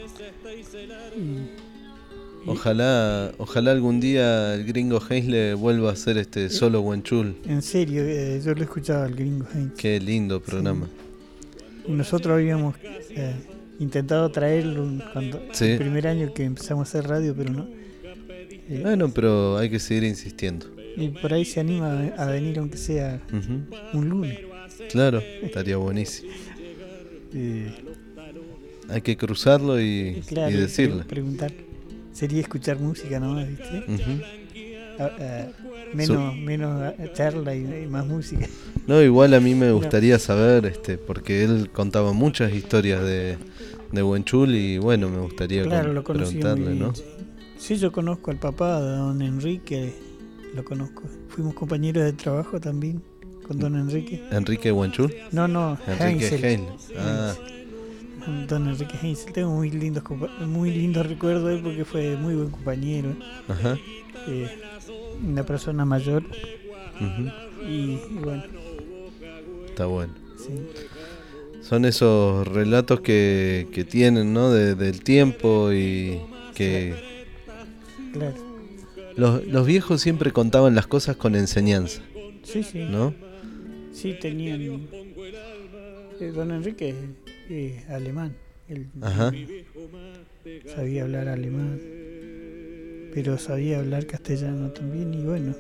Y, ojalá, ojalá algún día el gringo Heinle vuelva a hacer este solo Huenchul. En serio, eh, yo lo escuchaba al gringo Heinle. Qué lindo programa. Sí. Y nosotros habíamos eh, intentado traerlo cuando sí. el primer año que empezamos a hacer radio, pero no. Eh, bueno, pero hay que seguir insistiendo. Y por ahí se anima a venir aunque sea uh-huh. un lunes. Claro, estaría buenísimo. Eh, Hay que cruzarlo y, claro, y decirle. Preguntar. Sería escuchar música nomás, ¿viste? Uh-huh. a, a, menos, menos charla y, y más música. No, igual a mí me gustaría saber, este, porque él contaba muchas historias de, de Huenchul y bueno, me gustaría claro, con, lo conocí preguntarle, muy bien, ¿no? Sí. sí, yo conozco al papá de don Enrique, lo conozco. Fuimos compañeros de trabajo también con don Enrique. ¿Enrique Huenchul? No, no, Enrique Heinzel. Heinz. Ah. Don Enrique Heinzel. Tengo muy lindos, muy lindos recuerdos de él porque fue muy buen compañero. Ajá. Eh, una persona mayor. Uh-huh. y, y bueno. Está bueno. Sí. Son esos relatos que, que tienen, ¿no? De, del tiempo y que... Claro. Los, los viejos siempre contaban las cosas con enseñanza. Sí, sí. ¿No? Sí, tenían... Eh, don Enrique eh, alemán. Él Ajá. sabía hablar alemán, pero sabía hablar castellano también y bueno.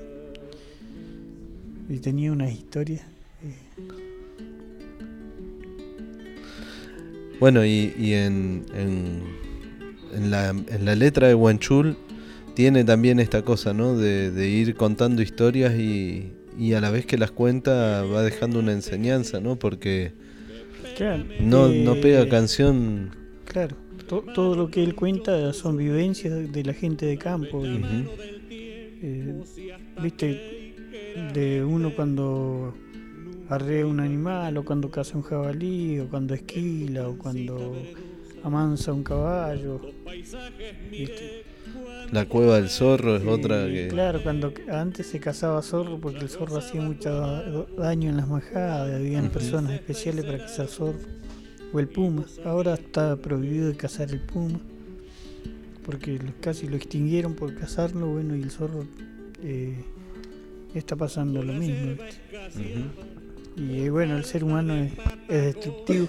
Y tenía unas historias. Eh. Bueno, y, y en, en, en, la, en la letra de Huenchul tiene también esta cosa, ¿no? De, de ir contando historias y, y a la vez que las cuenta va dejando una enseñanza, ¿no? Porque claro, no, eh, no pega canción. Claro, to, todo lo que él cuenta son vivencias de, de la gente de campo. Y, uh-huh. eh, Viste, de uno cuando arrea un animal, o cuando caza un jabalí, o cuando esquila, o cuando amansa un caballo. ¿Viste? La cueva del zorro es eh, otra que... Claro, cuando antes se cazaba zorro porque el zorro hacía mucho daño en las majadas, habían uh-huh. personas especiales para cazar zorro. O el puma, ahora está prohibido de cazar el puma porque casi lo extinguieron por cazarlo, bueno, y el zorro eh, está pasando lo mismo. Uh-huh. Y bueno, el ser humano es, es destructivo.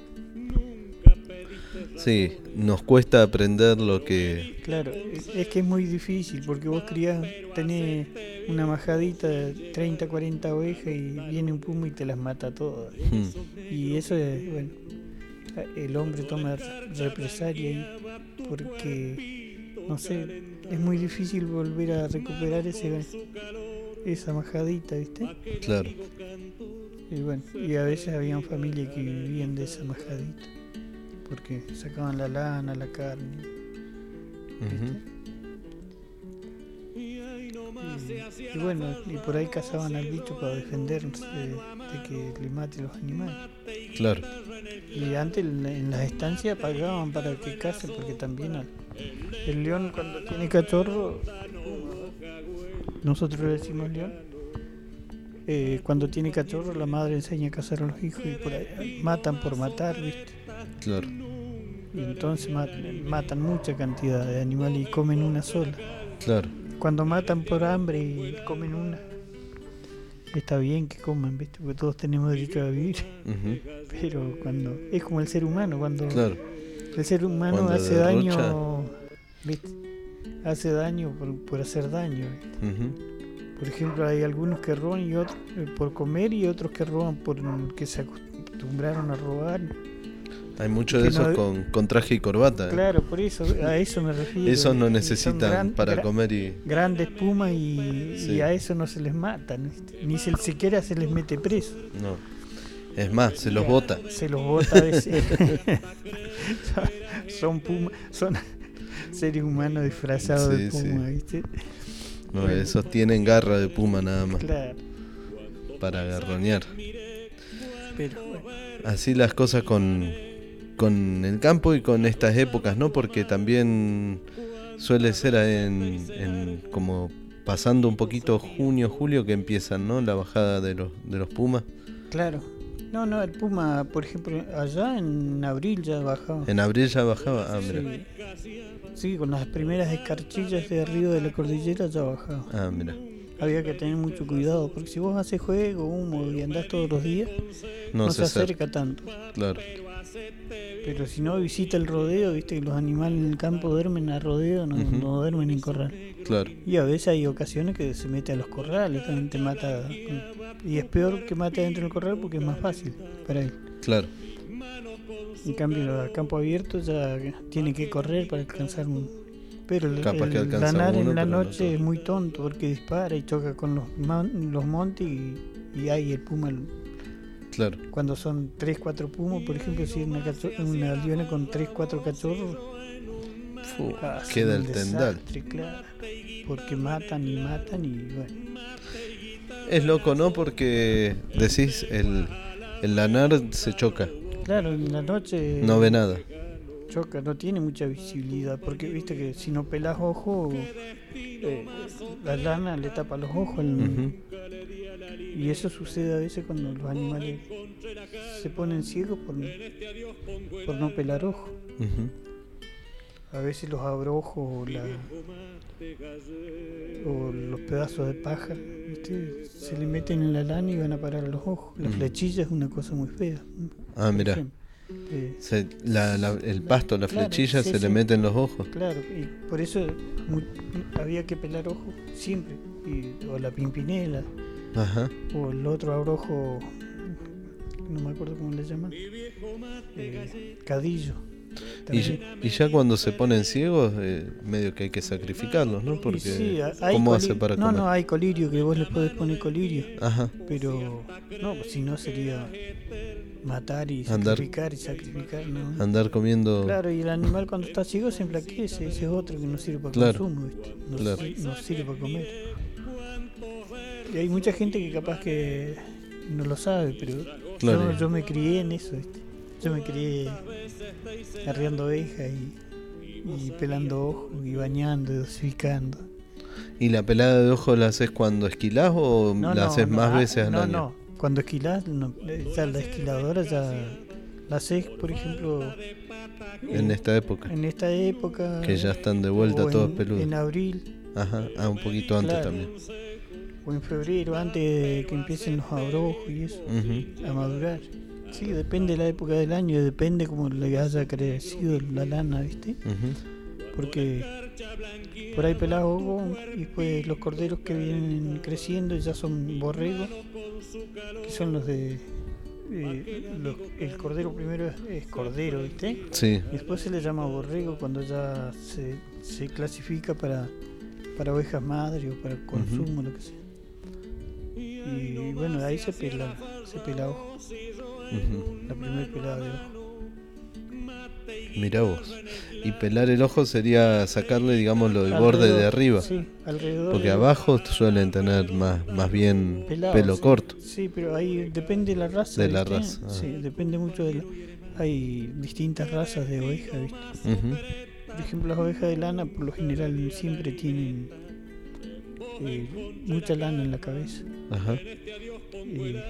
Sí, nos cuesta aprender lo que... Claro, es que es muy difícil porque vos criás, tenés una majadita de treinta, cuarenta ovejas y viene un puma y te las mata todas. Hmm. Y eso es, bueno, el hombre toma represalia ahí porque, no sé, es muy difícil volver a recuperar ese esa majadita, ¿viste? Claro. Y bueno, y a veces habían familias que vivían de esa majadita porque sacaban la lana, la carne. Uh-huh. y, y bueno, y por ahí cazaban al bicho para defenderse de, de que le mate los animales. Claro. Y antes en las estancias pagaban para que case porque también al, el león cuando tiene cachorro, nosotros le decimos león, eh, cuando tiene cachorro la madre enseña a cazar a los hijos y por ahí matan por matar, ¿viste? Claro. Y entonces matan, matan mucha cantidad de animales y comen una sola. Claro. Cuando matan por hambre y comen una, está bien que coman, ¿viste? Porque todos tenemos derecho a vivir. Uh-huh. Pero cuando es como el ser humano, cuando claro. el ser humano cuando hace derrocha... daño, ¿viste? Hace daño por, por hacer daño, ¿viste? Uh-huh. Por ejemplo, hay algunos que roban y otros eh, por comer y otros que roban por que se acostumbraron a robar. Hay muchos de esos no, con, con traje y corbata. Claro, por eso, a eso me refiero. Esos no necesitan gran, para gra, comer y... Grandes pumas y, sí. y a eso no se les mata, ni se, siquiera se les mete preso. No, es más, se los bota. Se los bota a veces. Son pumas, son seres humanos disfrazados sí, de puma, sí. ¿Viste? No, bueno. Esos tienen garra de puma nada más. Claro. Para agarronear. Pero bueno. Así las cosas con... con el campo y con estas épocas, ¿no? Porque también suele ser en, en como pasando un poquito junio, julio que empiezan, ¿no? La bajada de los de los pumas. Claro. No, no, el puma, por ejemplo, allá en abril ya bajaba. En abril ya bajaba, ah, mira. Sí. Sí, con las primeras escarchillas de arriba de la cordillera ya bajaba. Ah, mira. Había que tener mucho cuidado, porque si vos haces juego, humo y andás todos los días, no, no se, se acerca tanto. Claro. Pero si no visita el rodeo, viste que los animales en el campo duermen a rodeo, no, uh-huh. no duermen en corral. Claro. Y a veces hay ocasiones que se mete a los corrales, también te mata. Y es peor que mate adentro del corral porque es más fácil para él. Claro. En cambio, al campo abierto ya tiene que correr para alcanzar un... Pero el, Capaz que el alcanza lanar uno, en la pero no noche es muy tonto porque dispara y choca con los, man- los montes y, y ahí el puma. Claro. Cuando son tres, cuatro pumas, por ejemplo, si es una, cacho- una leona con tres, cuatro cachorros, Fu, hace queda un el tendal. desastre, claro, porque matan y matan y bueno. Es loco, ¿no? Porque decís, el, el lanar se choca. Claro, en la noche No ve nada. choca, no tiene mucha visibilidad, porque viste que si no pelas ojo, eh, la lana le tapa los ojos. al- Ujú. Y eso sucede a veces cuando los animales se ponen ciegos por, por no pelar ojo. Ujú. A veces los abrojos o, la, o los pedazos de paja, ¿viste? Se le meten en la lana y van a parar a los ojos. La Mm. flechilla es una cosa muy fea. Ah, por mirá. ejemplo. Eh, Se- la- la- el pasto, la Claro, flechilla sí, se sí. le mete en los ojos. Claro, y por eso mu- había que pelar ojo siempre. Y, o la pimpinela, Ajá. o el otro abrojo, no me acuerdo cómo le llaman, eh, cadillo. Y, también. y ya cuando se ponen ciegos, eh, medio que hay que sacrificarlos, ¿no? Porque Y sí, hay ¿cómo coli- hace para no, comer? no, hay colirio que vos le podés poner colirio. Ajá. Pero no, pues si no sería matar y Andar- sacrificar y sacrificar, ¿no? Andar comiendo. Claro, y el animal cuando está ciego se enflaquece, ese es otro que no sirve para Claro, consumo, ¿viste? No, claro. si- no sirve para comer. Y hay mucha gente que capaz que no lo sabe, pero Claro. yo, yo me crié en eso, ¿viste? Yo me crié arreando ovejas y, y pelando ojos y bañando y dosificando. ¿Y la pelada de ojo la haces cuando esquilás o No, la no, haces no, más ah, veces al no, año? No, cuando esquilás, no, ya la esquiladora ya la haces, por ejemplo, En esta época. en esta época. Que ya están de vuelta o todos en- peludos. En abril. Ajá, ah, un poquito antes Claro. también. O en febrero, antes de que empiecen los abrojos y eso, Ujú. a madurar. Sí, depende de la época del año, depende cómo le haya crecido la lana, ¿viste? Ujú. Porque por ahí pelás ojo y después los corderos que vienen creciendo ya son borregos, que son los de... eh, los- el cordero primero es, es cordero, ¿viste? Sí. Y después se le llama borrego cuando ya se, se clasifica para, para ovejas madre o para consumo, lo que sea. Y bueno, ahí se pela, se pela ojo. Ujú. La primera pelada de ojo. Mirá vos. Y pelar el ojo sería sacarle, digamos, lo del Alrededor, borde de arriba. sí, alrededor Porque de- abajo suelen tener más, más bien Pelado, pelo sí. corto. Sí, pero ahí depende de la raza. De la ¿viste? raza, ah. Sí, depende mucho de la... Hay distintas razas de ovejas, ¿viste? Ujú. Por ejemplo, las ovejas de lana por lo general siempre tienen eh, mucha lana en la cabeza. Ajá. Eh,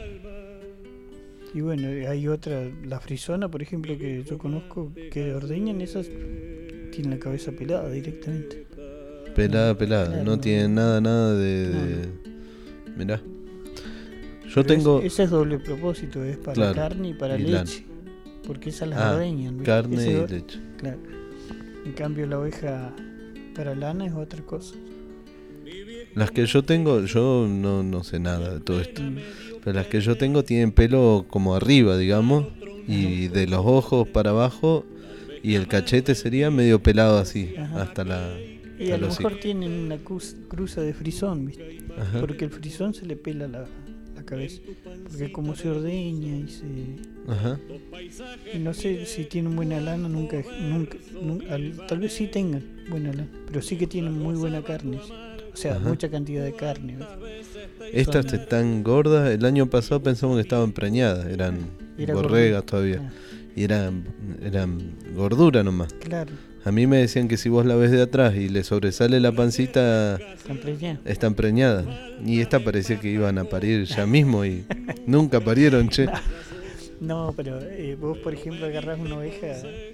y bueno, hay otra, la frisona, por ejemplo, que yo conozco, que ordeñan, esas tienen la cabeza pelada directamente. Pelada, pelada. Claro, no no. tiene nada, nada de... No, de- Mirá. Yo Pero tengo... es- ese es doble propósito, es para Claro, carne y para y leche. Porque esas las Ah, ordeñan. ¿viste? carne Ese y do- leche. Claro. En cambio, la oveja para lana es otra cosa. Las que yo tengo, yo no, no sé nada de todo esto. Mm. Pero las que yo tengo tienen pelo como arriba, digamos. Y de los ojos para abajo. Y el cachete sería medio pelado así. Ajá. Hasta la... Y hasta a lo el mejor hocico. tienen una cruz- cruza de frisón, ¿viste? Ajá. Porque el frisón se le pela la, la cabeza. Porque como se ordeña y se... Ajá. Y no sé si tienen buena lana, nunca, nunca, nunca- al- tal vez sí tengan buena lana, pero sí que tienen muy buena carne, o sea, Ajá. mucha cantidad de carne. ¿ves? Estas Son- están gordas. El año pasado pensamos que estaban preñadas. Eran Era borregas gordura. todavía. Ah. Y eran, eran gordura nomás. Claro, A mí me decían que si vos la ves de atrás y le sobresale la pancita, están preñadas. están preñadas. Y esta parecía que iban a parir ya mismo y nunca parieron, che. No, pero eh, vos, por ejemplo, agarrás una oveja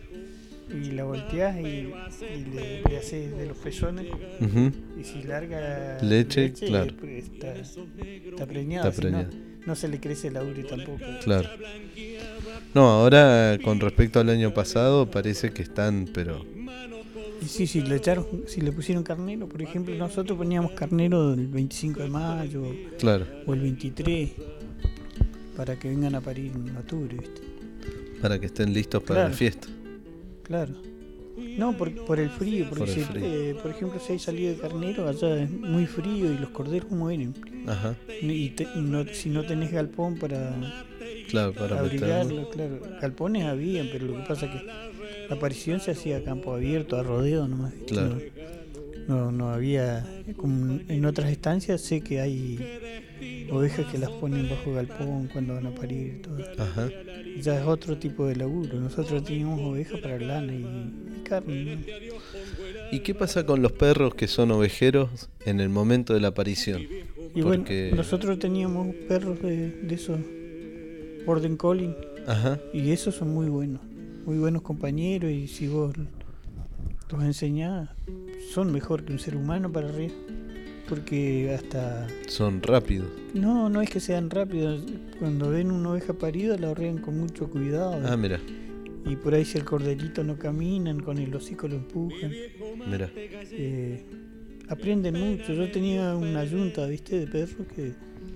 y la volteás y, y le, le haces de los pezones. Ujú. Y si larga Leche, claro. pues, está, está preñada. Está si no, preñada. no se le crece la uri tampoco. Claro. No, ahora con respecto al año pasado parece que están, pero... Y sí, si le echaron, si le pusieron carnero, por ejemplo, nosotros poníamos carnero el veinticinco de mayo Claro. o el veintitrés para que vengan a parir en octubre, ¿viste? Para que estén listos para Claro. la fiesta. Claro. No, por, por el frío, porque Por el si, frío. eh, por ejemplo, si hay salida de carnero, allá es muy frío y los corderos mueren. Ajá. Y, te- y no, si no tenés galpón para, Claro, para abrigarlo, claro. Galpones habían, pero lo que pasa es que la aparición se hacía a campo abierto, a rodeo nomás. Claro. No, no, no había, como en otras estancias sé que hay ovejas que las ponen bajo galpón cuando van a parir y todo. Ajá. Ya es otro tipo de laburo. Nosotros teníamos ovejas para lana y, y carne, ¿no? ¿Y qué pasa con los perros que son ovejeros en el momento de la aparición? Y Porque... bueno, nosotros teníamos perros de, de esos Border Collie. Ajá. Y esos son muy buenos, muy buenos compañeros, y si vos los enseñás, son mejor que un ser humano para arriba. Porque hasta... Son rápidos. No, no es que sean rápidos. Cuando ven una oveja parida la arrean con mucho cuidado. Ah, mira. Y por ahí si el corderito no caminan, con el hocico lo empujan. Mira. Eh, aprenden mucho. Yo tenía una yunta, viste, de perros que...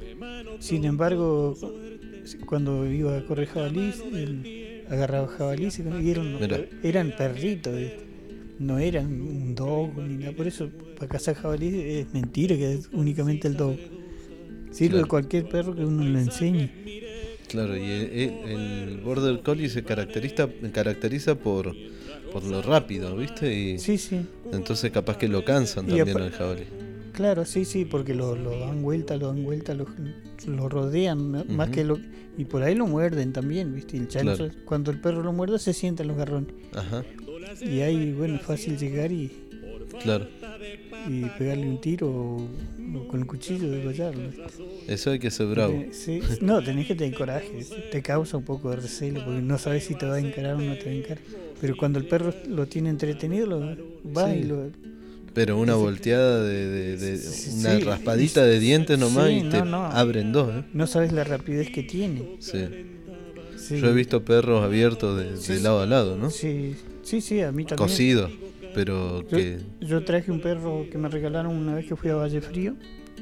Sin embargo, cuando iba a correr jabalís, él agarraba jabalís y eran, eran perritos, ¿viste? No eran un dog ni nada. Por eso, para cazar jabalí es mentira que es únicamente el dog. Sirve Claro. cualquier perro que uno le enseñe. Claro, y el, el- el Border Collie se caracteriza, caracteriza por, por lo rápido, ¿viste? Y Sí, sí. entonces capaz que lo cansan Y también apa- al jabalí. Claro, sí, sí, porque lo, lo dan vuelta, lo dan vuelta, lo, lo rodean, ¿no? Más Ujú. que lo... Y por ahí lo muerden también, ¿viste? Y el chancho, Claro. cuando el perro lo muerde, se sienta en los garrones. Ajá, Y ahí, bueno, es fácil llegar y, claro. y pegarle un tiro o, o con el cuchillo degollarlo. Eso hay que ser bravo. Eh, sí. No, tenés que tener coraje. Te causa un poco de recelo porque no sabes si te va a encarar o no te va a encarar. Pero cuando el perro lo tiene entretenido, lo va Sí. y lo... Pero una volteada de, de- de- Sí, una sí. raspadita de dientes nomás Sí, y te no, no. abren dos, ¿eh? No sabes la rapidez que tiene. Sí. Sí. Yo he visto perros abiertos de, Sí, de sí. lado a lado, ¿no? Sí, sí, sí, a mí también. Cocidos, pero Yo, que... yo traje un perro que me regalaron una vez que fui a Valle Frío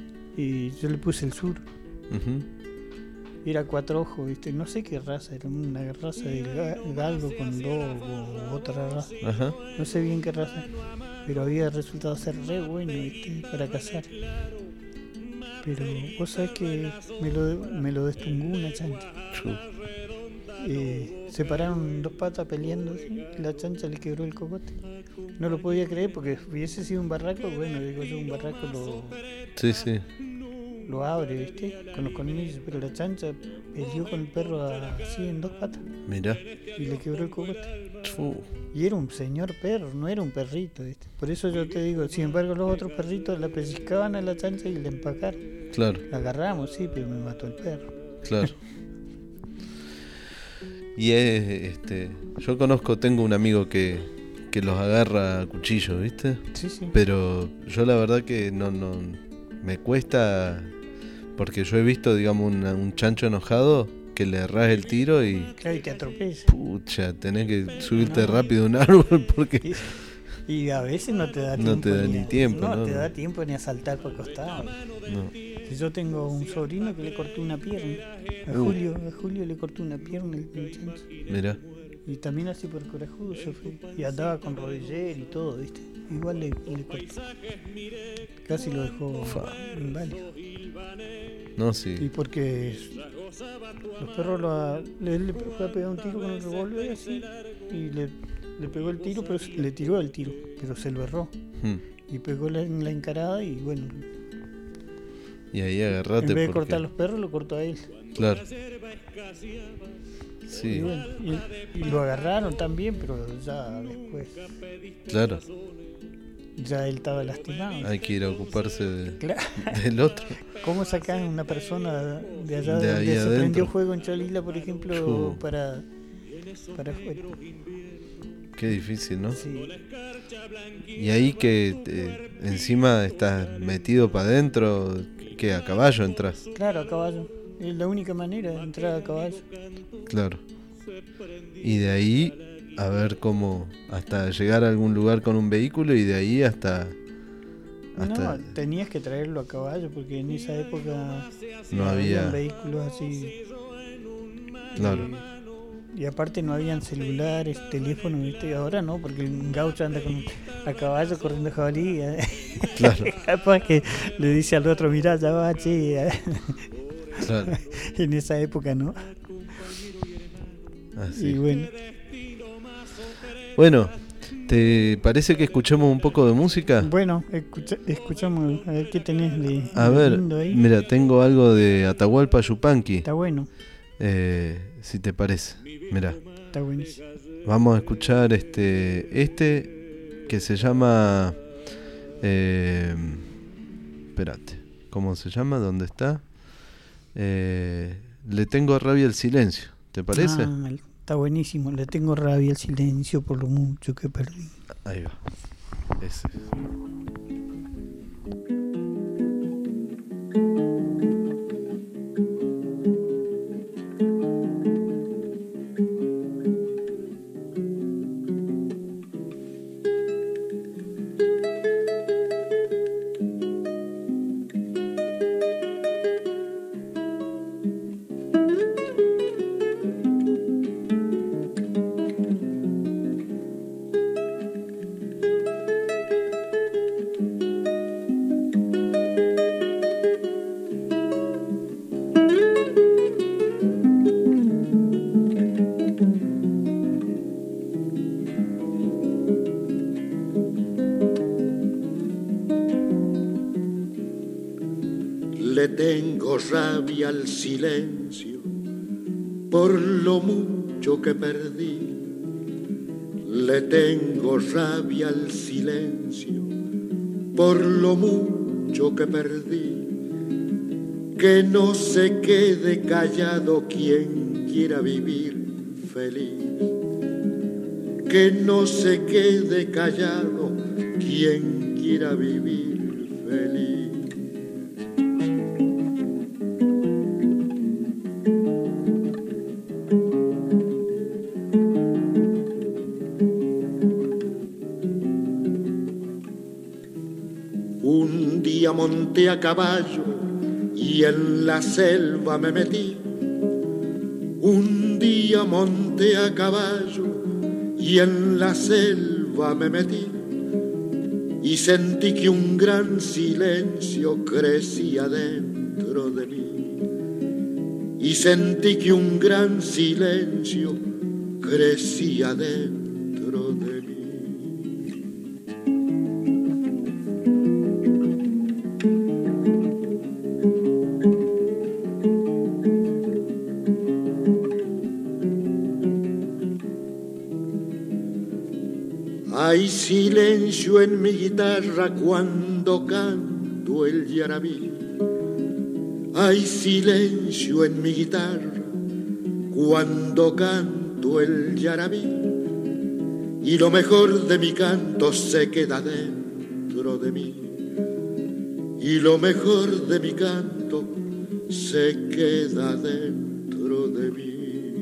y yo le puse el sur. Ujú. Era cuatro ojos, ¿viste? No sé qué raza, era una raza de ga- galgo con lobo o otra raza. Ajá. No sé bien qué raza, pero había resultado ser re bueno, ¿viste? Para cazar. Pero vos sabés que me lo, me lo destungó una chancha. Chu. Eh, se pararon dos patas peleando así, y la chancha le quebró el cocote. No lo podía creer porque hubiese sido un barraco, bueno, digo yo, un barraco lo, Sí, sí. lo abre, ¿viste? Con los colmillos, pero la chancha peleó con el perro a- así en dos patas Mirá. y le quebró el cocote. Chu. Y era un señor perro, no era un perrito, ¿viste? Por eso yo te digo, sin embargo los otros perritos la pellizcaban a la chancha y la empacaron. Claro. La agarramos, sí, pero me mató el perro. Claro. Y es, este, yo conozco, tengo un amigo que, que los agarra a cuchillo, ¿viste? Sí, sí. Pero yo la verdad que no, no, me cuesta, porque yo he visto, digamos, una- un chancho enojado que le erras el tiro y, Claro, y te atropella. pucha, tenés que subirte rápido a un árbol porque Y a veces no te da No tiempo. te da ni a- tiempo, No, ¿no? te da tiempo ni a saltar por costado. no. Si yo tengo un sobrino que le cortó una pierna. A Uh. Julio, a Julio le cortó una pierna el el chancho. Mirá. Y también así por corajudo se fue. Y andaba con rodillera y todo, ¿viste? Igual le, le cortó. Casi lo dejó inválido. No, sí. Y porque los perros lo, a- le, le fue a pegar un tiro con el revólver así. Y le, le pegó el tiro, pero se- le tiró el tiro, pero se lo erró. Hmm. Y pegó la, en la encarada y bueno, Y ahí agarrate en vez de porque- cortar los perros, lo cortó a él. Claro. Y, Sí, bueno, y- y lo agarraron también, pero ya después, claro. ya él estaba lastimado. Hay que ir a ocuparse de- Claro. del otro. ¿Cómo sacan una persona de allá De de ahí donde se adentro. prendió fuego en Cholila, por ejemplo, Chu. para, para afuera? Qué difícil, ¿no? Sí. Y ahí que eh, encima estás metido para adentro, que a caballo entras. Claro, a caballo. Es la única manera de entrar a caballo. Claro. Y de ahí a ver cómo, hasta llegar a algún lugar con un vehículo y de ahí hasta... hasta No, tenías que traerlo a caballo porque en esa época No había- vehículos así. Claro. eh, Y aparte no habían celulares, teléfonos, ¿viste? Ahora no, porque el gaucho anda con, a caballo corriendo jabalí. ¿eh? Claro. Capaz que le dice al otro, mirá, ya va, che. ¿eh? Claro. En esa época, ¿no? Así. Y bueno. Bueno, ¿te parece que escuchemos un poco de música? Bueno, escucha, escuchamos, a ver qué tenés de, a de ver, lindo ahí. Mira, tengo algo de Atahualpa Yupanqui. Está bueno. Eh, si te parece, mira. Está buenísimo. Vamos a escuchar este, este que se llama, eh, espérate, ¿cómo se llama? ¿Dónde está? Eh, Le tengo rabia al silencio, ¿te parece? Ah, está buenísimo. Le tengo rabia al silencio por lo mucho que perdí. Ahí va. Ese. Le tengo rabia al silencio por lo mucho que perdí. Le tengo rabia al silencio por lo mucho que perdí. Que no se quede callado quien quiera vivir feliz. Que no se quede callado quien quiera vivir feliz. Un día monté a caballo y en la selva me metí. Un día monté a caballo y en la selva me metí. Y sentí que un gran silencio crecía dentro de mí. Y sentí que un gran silencio crecía dentro de mí. Hay silencio en mi guitarra cuando canto el yarabí. Hay silencio en mi guitarra cuando canto el yarabí. Y lo mejor de mi canto se queda dentro de mí. Y lo mejor de mi canto se queda dentro de mí.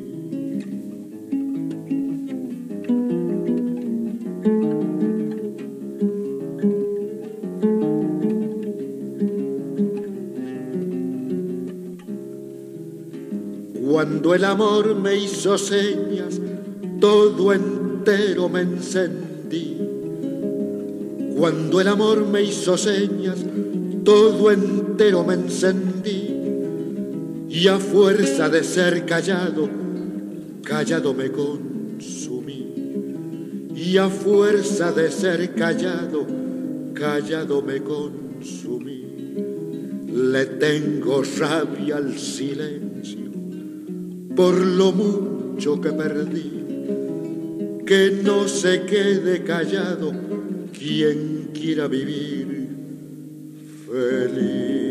Cuando el amor me hizo señas, todo entero me encendí. Cuando el amor me hizo señas, todo entero me encendí. Y a fuerza de ser callado, callado me consumí. Y a fuerza de ser callado, callado me consumí. Le tengo rabia al silencio por lo mucho que perdí. Que no se quede callado quien quiera vivir feliz.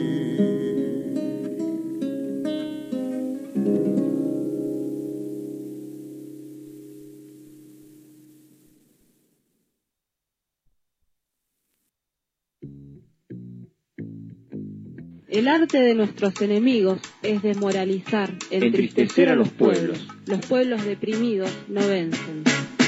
El arte de nuestros enemigos es desmoralizar, entristecer, entristecer a los pueblos. pueblos. Los pueblos deprimidos no vencen.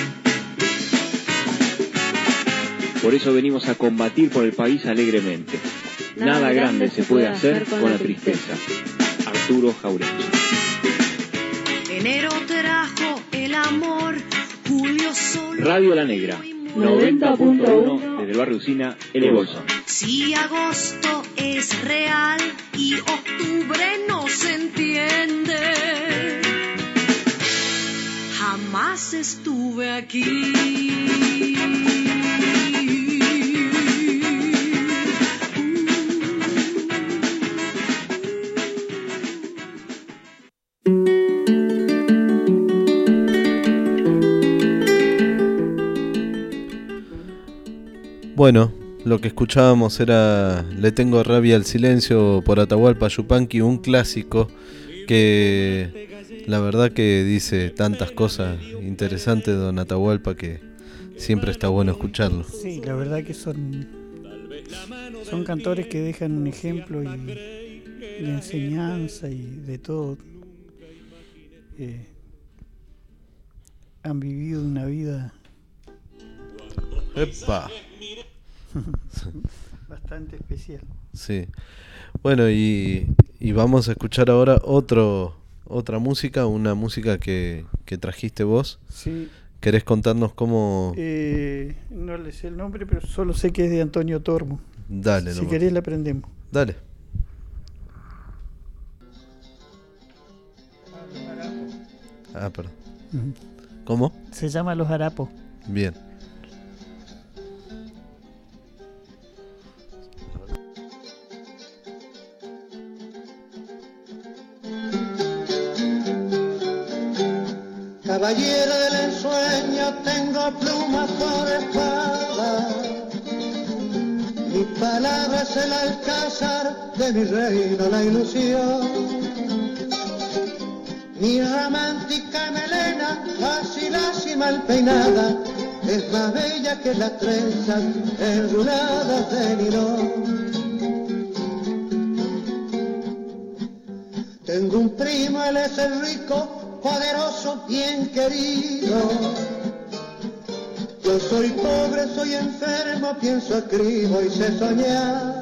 Por eso venimos a combatir por el país alegremente. Nada, Nada grande se puede hacer con, con la tristeza. tristeza. Arturo Jauregui. En enero trajo el amor, julio sol. Radio La Negra, noventa punto uno desde el barrio Usina, El Bolsón. Si agosto es real y octubre no se entiende, jamás estuve aquí. Bueno, lo que escuchábamos era Le tengo rabia al silencio por Atahualpa Yupanqui, un clásico que la verdad que dice tantas cosas interesantes, don Atahualpa, que siempre está bueno escucharlo. Sí, la verdad que son, son cantores que dejan un ejemplo y de enseñanza y de todo. Eh, han vivido una vida... ¡Epa! Bastante especial. Sí. Bueno, y, y vamos a escuchar ahora otro otra música, una música que, que trajiste vos. Sí. ¿Querés contarnos cómo...? Eh, no le sé el nombre, pero solo sé que es de Antonio Tormo. Dale, Si nomás. querés la aprendemos. Dale. Ah, perdón. Uh-huh. ¿Cómo? Se llama Los Harapos. Bien. Caballero del ensueño, tengo plumas por espada. Mi palabra es el alcázar de mi reino, la ilusión. Mi romántica melena, fácil y mal peinada, es más bella que las trenzas enruladas de nylon. Tengo un primo, él es el rico, poderoso, bien querido. Yo soy pobre, soy enfermo, pienso, escribo y sé soñar.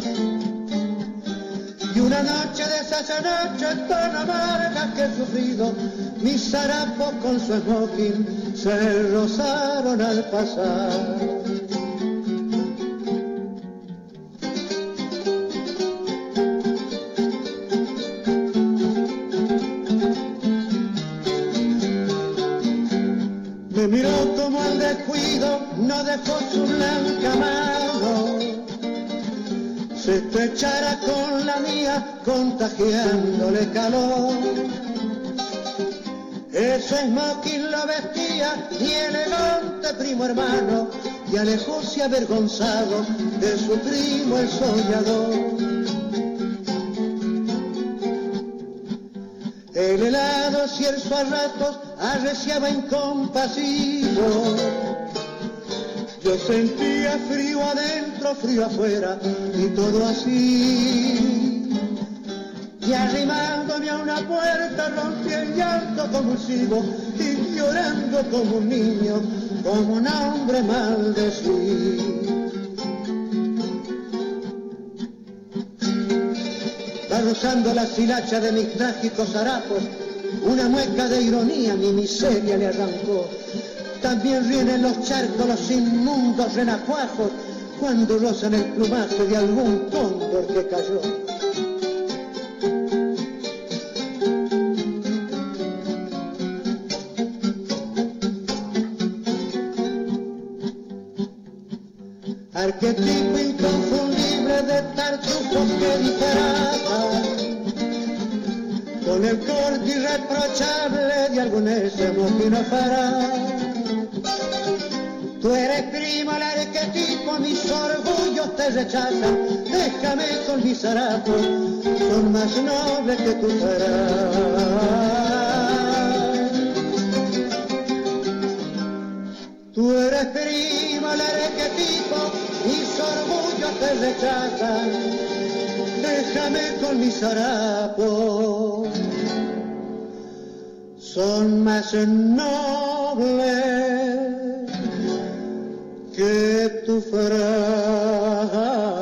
Y una noche de esas noches tan amargas que he sufrido, mis harapos con su smoking se rozaron al pasar. Me miró como al descuido, no dejó su blanca mano. Se estrechara con la mía, contagiándole calor. Ese smoking lo vestía mi elegante primo hermano, y alejóse avergonzado de su primo el soñador. El helado cierzo a ratos arreciaba incompasivo. Yo sentía frío adentro, frío afuera, y todo así. Y arrimándome a una puerta rompí el llanto convulsivo, y llorando como un niño, como un hombre maldecido. Va rozando la silacha de mis trágicos harapos, una mueca de ironía mi miseria le arrancó. También ríen en los charcos los inmundos renacuajos, cuando rozan el plumaje de algún cóndor que cayó. Arquetipo inconfundible de tartufos que disparatan, con el corte irreprochable de algún esemo que no fará. Tú eres primo, el arquetipo, mis orgullos te rechazan. Déjame con mis harapos, son más nobles que tú serás. Tú eres primo, el arquetipo, mis orgullos te rechazan. Déjame con mis harapos, son más nobles que tu farás.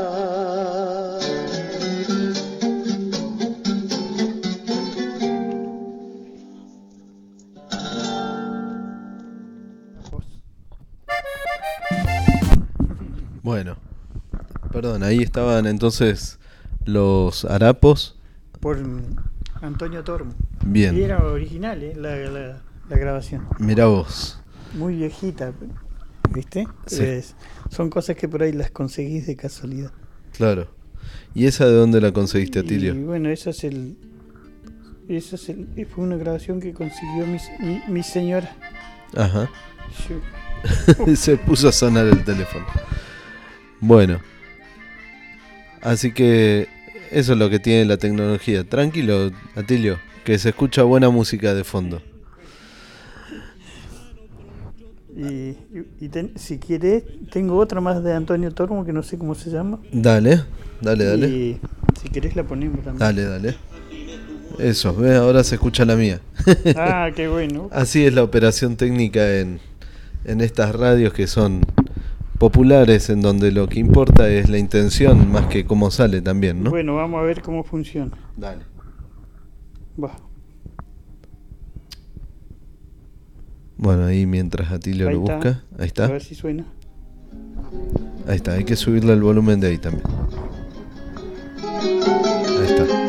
Bueno, perdón, ahí estaban entonces los harapos. Por Antonio Tormo. Bien. Y era original, ¿eh? la, la, la grabación. Mirá vos. Muy viejita, ¿viste? Sí. Es, son cosas que por ahí las conseguís de casualidad. Claro. ¿Y esa de dónde la conseguiste, Atilio? Y bueno, esa es el... Esa es el, fue una grabación que consiguió mi, mi, mi señora. Ajá. Yo. Se puso a sonar el teléfono. Bueno. Así que eso es lo que tiene la tecnología. Tranquilo, Atilio, que se escucha buena música de fondo. Y, y, y ten, si quieres, tengo otra más de Antonio Tormo que no sé cómo se llama. Dale, dale, dale. Y si querés la ponemos también. Dale, dale. Eso, ¿ves? Ahora se escucha la mía. Ah, qué bueno. Así es la operación técnica en, en estas radios que son populares, en donde lo que importa es la intención más que cómo sale también, ¿no? Bueno, vamos a ver cómo funciona. Dale. Va. Bueno, ahí mientras Atilio Ahí lo está. busca, ahí está. A ver si suena. Ahí está, hay que subirle el volumen de ahí también. Ahí está.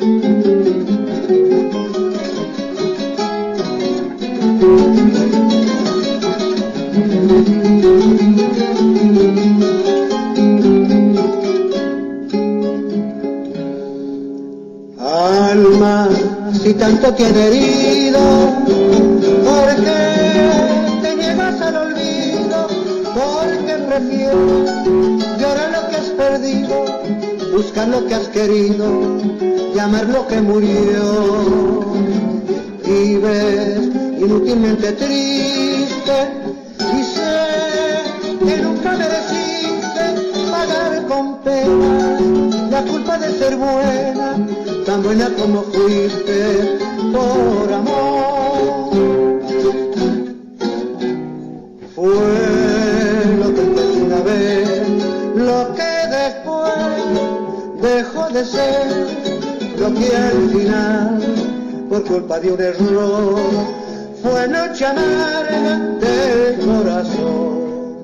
Alma, si tanto te han herido, ¿por qué te niegas al olvido? Porque prefieres llorar lo que has perdido, buscar lo que has querido, llamar lo que murió. Vives inútilmente triste y sé que nunca mereciste pagar con pena la culpa de ser buena, tan buena como fuiste por amor. Fue lo que empezó una vez, lo que después dejó de ser, lo que al final, por culpa de un error, fue noche amarga del corazón.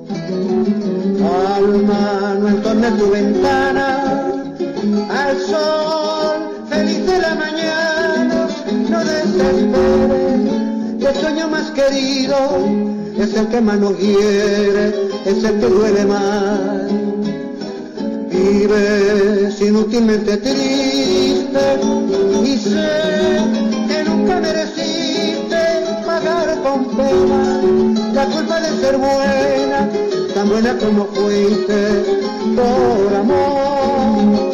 Alma, no entornes tu ventana al sol feliz de la mañana, no desesperes, que el sueño más querido es el que más nos hiere, es el que duele más. Vives inútilmente triste y sé que nunca mereciste pagar con pena la culpa de ser buena, tan buena como fuiste por amor.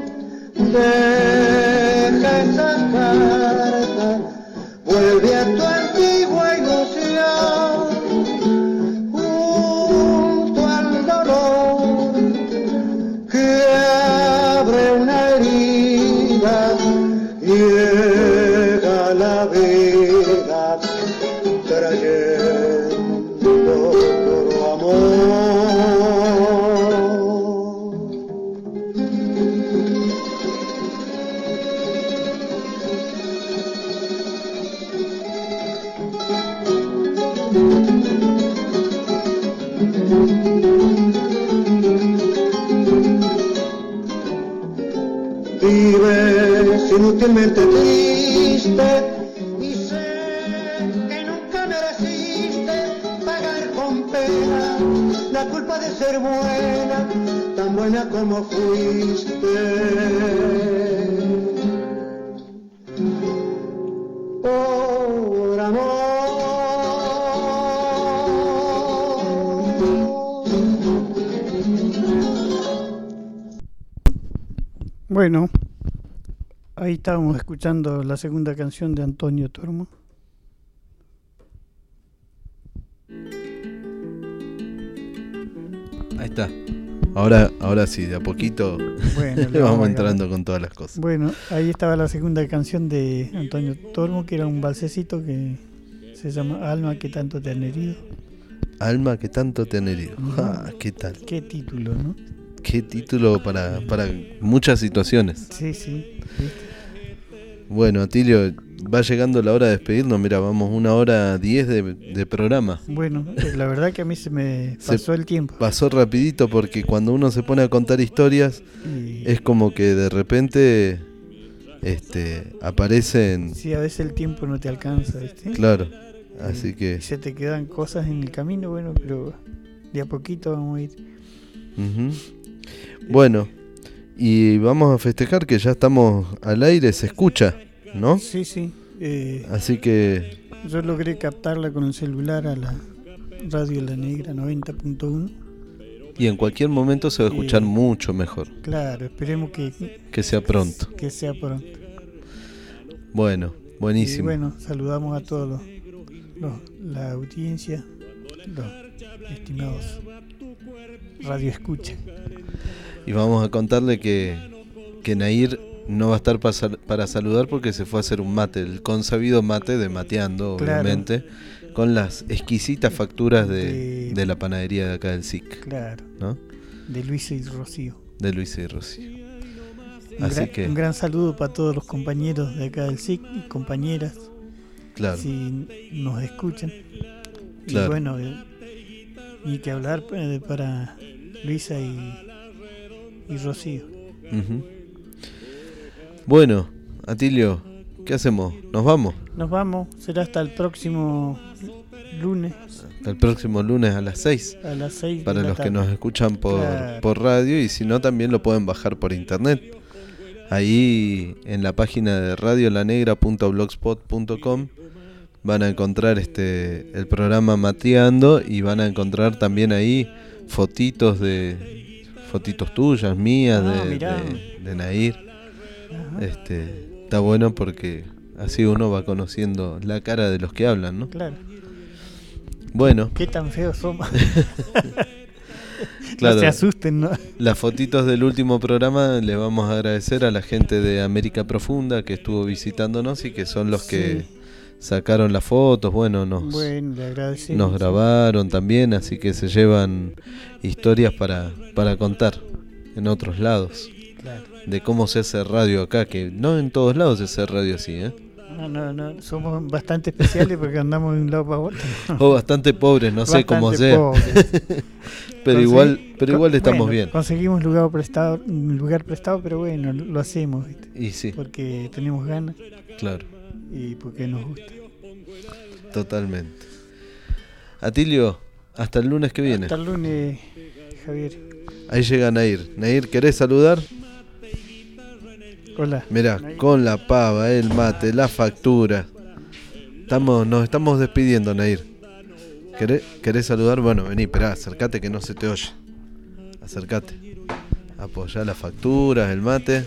Deja esa carta, vuelve a tu antigua ilusión, junto al dolor que abre una herida, llega la vida trayendo tu amor. Vives inútilmente triste y sé que nunca mereciste pagar con pena la culpa de ser buena, tan buena como fuiste por amor. Bueno, ahí estábamos escuchando la segunda canción de Antonio Tormo. Ahí está. Ahora, ahora sí, de a poquito Bueno, le vamos vamos entrando con todas las cosas. Bueno, ahí estaba la segunda canción de Antonio Tormo, que era un balsecito que se llama Alma, que tanto te han herido. Alma, que tanto te han herido. Ah, ¿qué tal? Qué título, ¿no? Qué título para, para muchas situaciones. Sí, sí. ¿Viste? Bueno, Atilio, va llegando la hora de despedirnos. Mira, vamos una hora diez de, de programa. Bueno, la verdad que a mí se me pasó se el tiempo. Pasó rapidito porque cuando uno se pone a contar historias, y... es como que de repente este, aparecen... Sí, a veces el tiempo no te alcanza, ¿viste? Claro, así y, que... Y se te quedan cosas en el camino, bueno, pero de a poquito vamos a ir. Uh-huh. Bueno, y vamos a festejar que ya estamos al aire, se escucha, ¿no? Sí, sí. Eh, Así que... Yo logré captarla con el celular a la Radio La Negra noventa punto uno. Y en cualquier momento se va a escuchar eh, mucho mejor. Claro, esperemos que... Que sea pronto. Que sea pronto. Bueno, buenísimo. Y bueno, saludamos a todos los, los, la audiencia, los estimados Radio Escucha. Y vamos a contarle que, que Nair no va a estar para, para saludar porque se fue a hacer un mate, el consabido mate de Mateando, claro. Obviamente, con las exquisitas facturas de, de, de la panadería de acá del S I C. Claro, ¿no? De Luisa y Rocío. De Luisa y Rocío. Un, Así gran, que... un gran saludo para todos los compañeros de acá del S I C y compañeras, claro. Si nos escuchan. Claro. Y bueno, eh, ni que hablar eh, para Luisa y... y Rocío. Uh-huh. Bueno, Atilio, ¿qué hacemos? ¿Nos vamos? Nos vamos, será hasta el próximo lunes. Hasta el próximo lunes a las seis. A las seis. Para los tarde. Que nos escuchan por, claro. por radio, y si no también lo pueden bajar por internet. Ahí en la página de radio la negra punto blogspot punto com van a encontrar este el programa Mateando, y van a encontrar también ahí fotitos de fotitos tuyas, mías, ah, de, de, de Nair. Ajá. Este, está bueno porque así uno va conociendo la cara de los que hablan, ¿no? Claro. Bueno. Qué tan feos somos. Claro, no se asusten, ¿no? Las fotitos del último programa le vamos a agradecer a la gente de América Profunda que estuvo visitándonos y que son los sí. que sacaron las fotos, bueno, nos, bueno, le agradecemos. Nos grabaron también, así que se llevan historias para, para contar en otros lados. Claro. De cómo se hace radio acá, que no en todos lados se hace radio así, ¿eh? No, no, no, somos bastante especiales porque andamos de un lado para otro. O bastante pobres, no bastante sé cómo sea. pero Consegui- igual, pero igual con, estamos bueno, bien. Conseguimos lugar prestado, un lugar prestado, pero bueno, lo hacemos, ¿viste? Y sí. Porque tenemos ganas. Claro. Y porque nos gusta. Totalmente. Atilio, hasta el lunes que viene. Hasta el lunes, Javier. Ahí llega Nair. Nair, ¿querés saludar? Hola. Mirá, con la pava, el mate, la factura. Estamos, nos estamos despidiendo, Nair. ¿Querés, ¿Querés saludar? Bueno, vení, esperá, acércate que no se te oye. Acércate. Apoyá las facturas, el mate.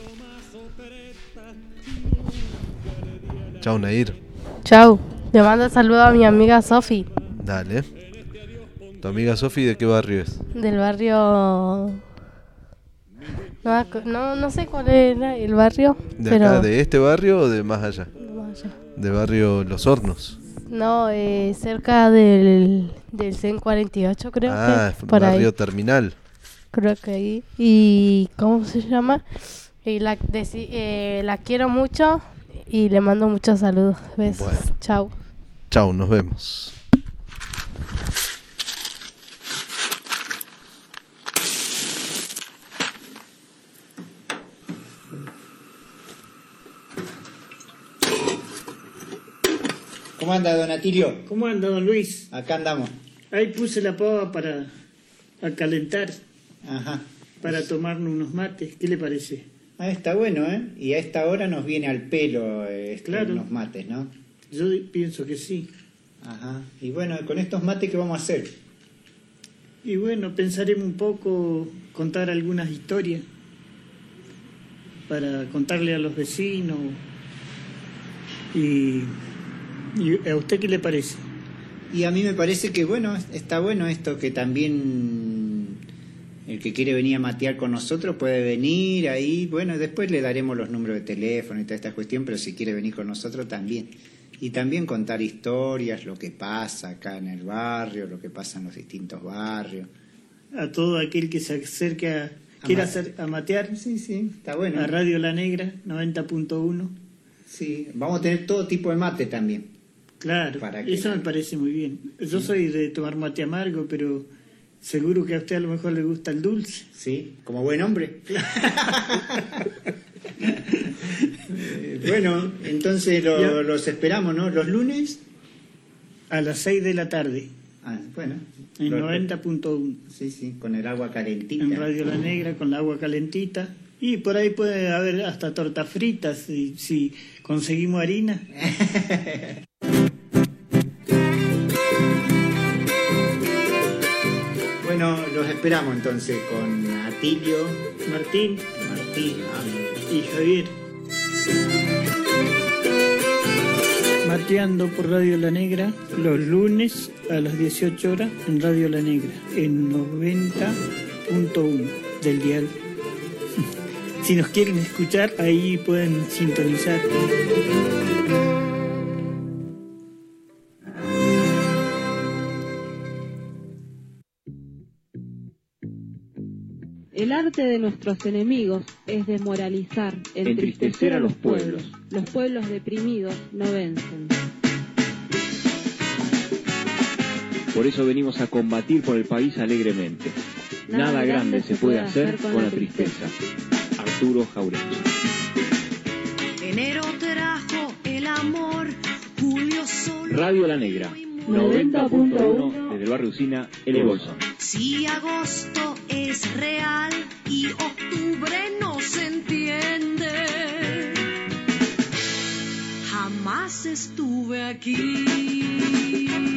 Chau, Nair. Chau. Le mando saludo a mi amiga Sofi. Dale. ¿Tu amiga Sofi de qué barrio es? Del barrio... No, no, no sé cuál era el barrio. ¿De pero... acá, de este barrio o de más allá? De más allá. De barrio Los Hornos. No, eh, cerca del, del C E N cuarenta y ocho creo ah, que. Por barrio ahí. Terminal. Creo que ahí. ¿Y cómo se llama? Y la, deci- eh, la quiero mucho y le mando muchos saludos. Besos. Bueno. Chau. Chau, nos vemos. ¿Cómo anda, don Atilio? ¿Cómo anda, don Luis? Acá andamos. Ahí puse la pava para a calentar. Ajá. Para tomarnos unos mates. ¿Qué le parece? Ah, está bueno, ¿eh? Y a esta hora nos viene al pelo este, claro. unos mates, ¿no? Yo pienso que sí. Ajá. Y bueno, con estos mates, ¿qué vamos a hacer? Y bueno, pensaremos un poco, contar algunas historias para contarle a los vecinos. Y, y ¿a usted qué le parece? Y a mí me parece que, bueno, está bueno esto, que también el que quiere venir a matear con nosotros puede venir ahí. Bueno, después le daremos los números de teléfono y toda esta cuestión, pero si quiere venir con nosotros también. Y también contar historias, lo que pasa acá en el barrio, lo que pasa en los distintos barrios. A todo aquel que se acerque a, quiera hacer, a matear. Sí, sí, está bueno. A Radio La Negra, noventa punto uno. Sí, vamos a tener todo tipo de mate también. Claro, Para que- eso me parece muy bien. Yo soy de tomar mate amargo, pero seguro que a usted a lo mejor le gusta el dulce. Sí, como buen hombre. Eh, bueno, entonces lo- Ya. los esperamos, ¿no? Los lunes. A las seis de la tarde. Ah, bueno. En Los- noventa punto uno. Sí, sí, con el agua calentita. En Radio La Negra con la agua calentita. Y por ahí puede haber hasta tortas fritas si, si conseguimos harina. Bueno, los esperamos entonces con Atilio, Martín Martín ah, y Javier. Mateando por Radio La Negra los lunes a las dieciocho horas en Radio La Negra, en noventa punto uno del dial. Si nos quieren escuchar, ahí pueden sintonizar. El arte de nuestros enemigos es desmoralizar, entristecer a los pueblos. Los pueblos deprimidos no vencen. Por eso venimos a combatir por el país alegremente. Nada, grande se puede hacer con la tristeza. Arturo Jauregui. Enero trajo el amor, julio solo. Radio La Negra, noventa punto uno desde el barrio Usina, El Bolsón. Si agosto es real y octubre no se entiende, jamás estuve aquí.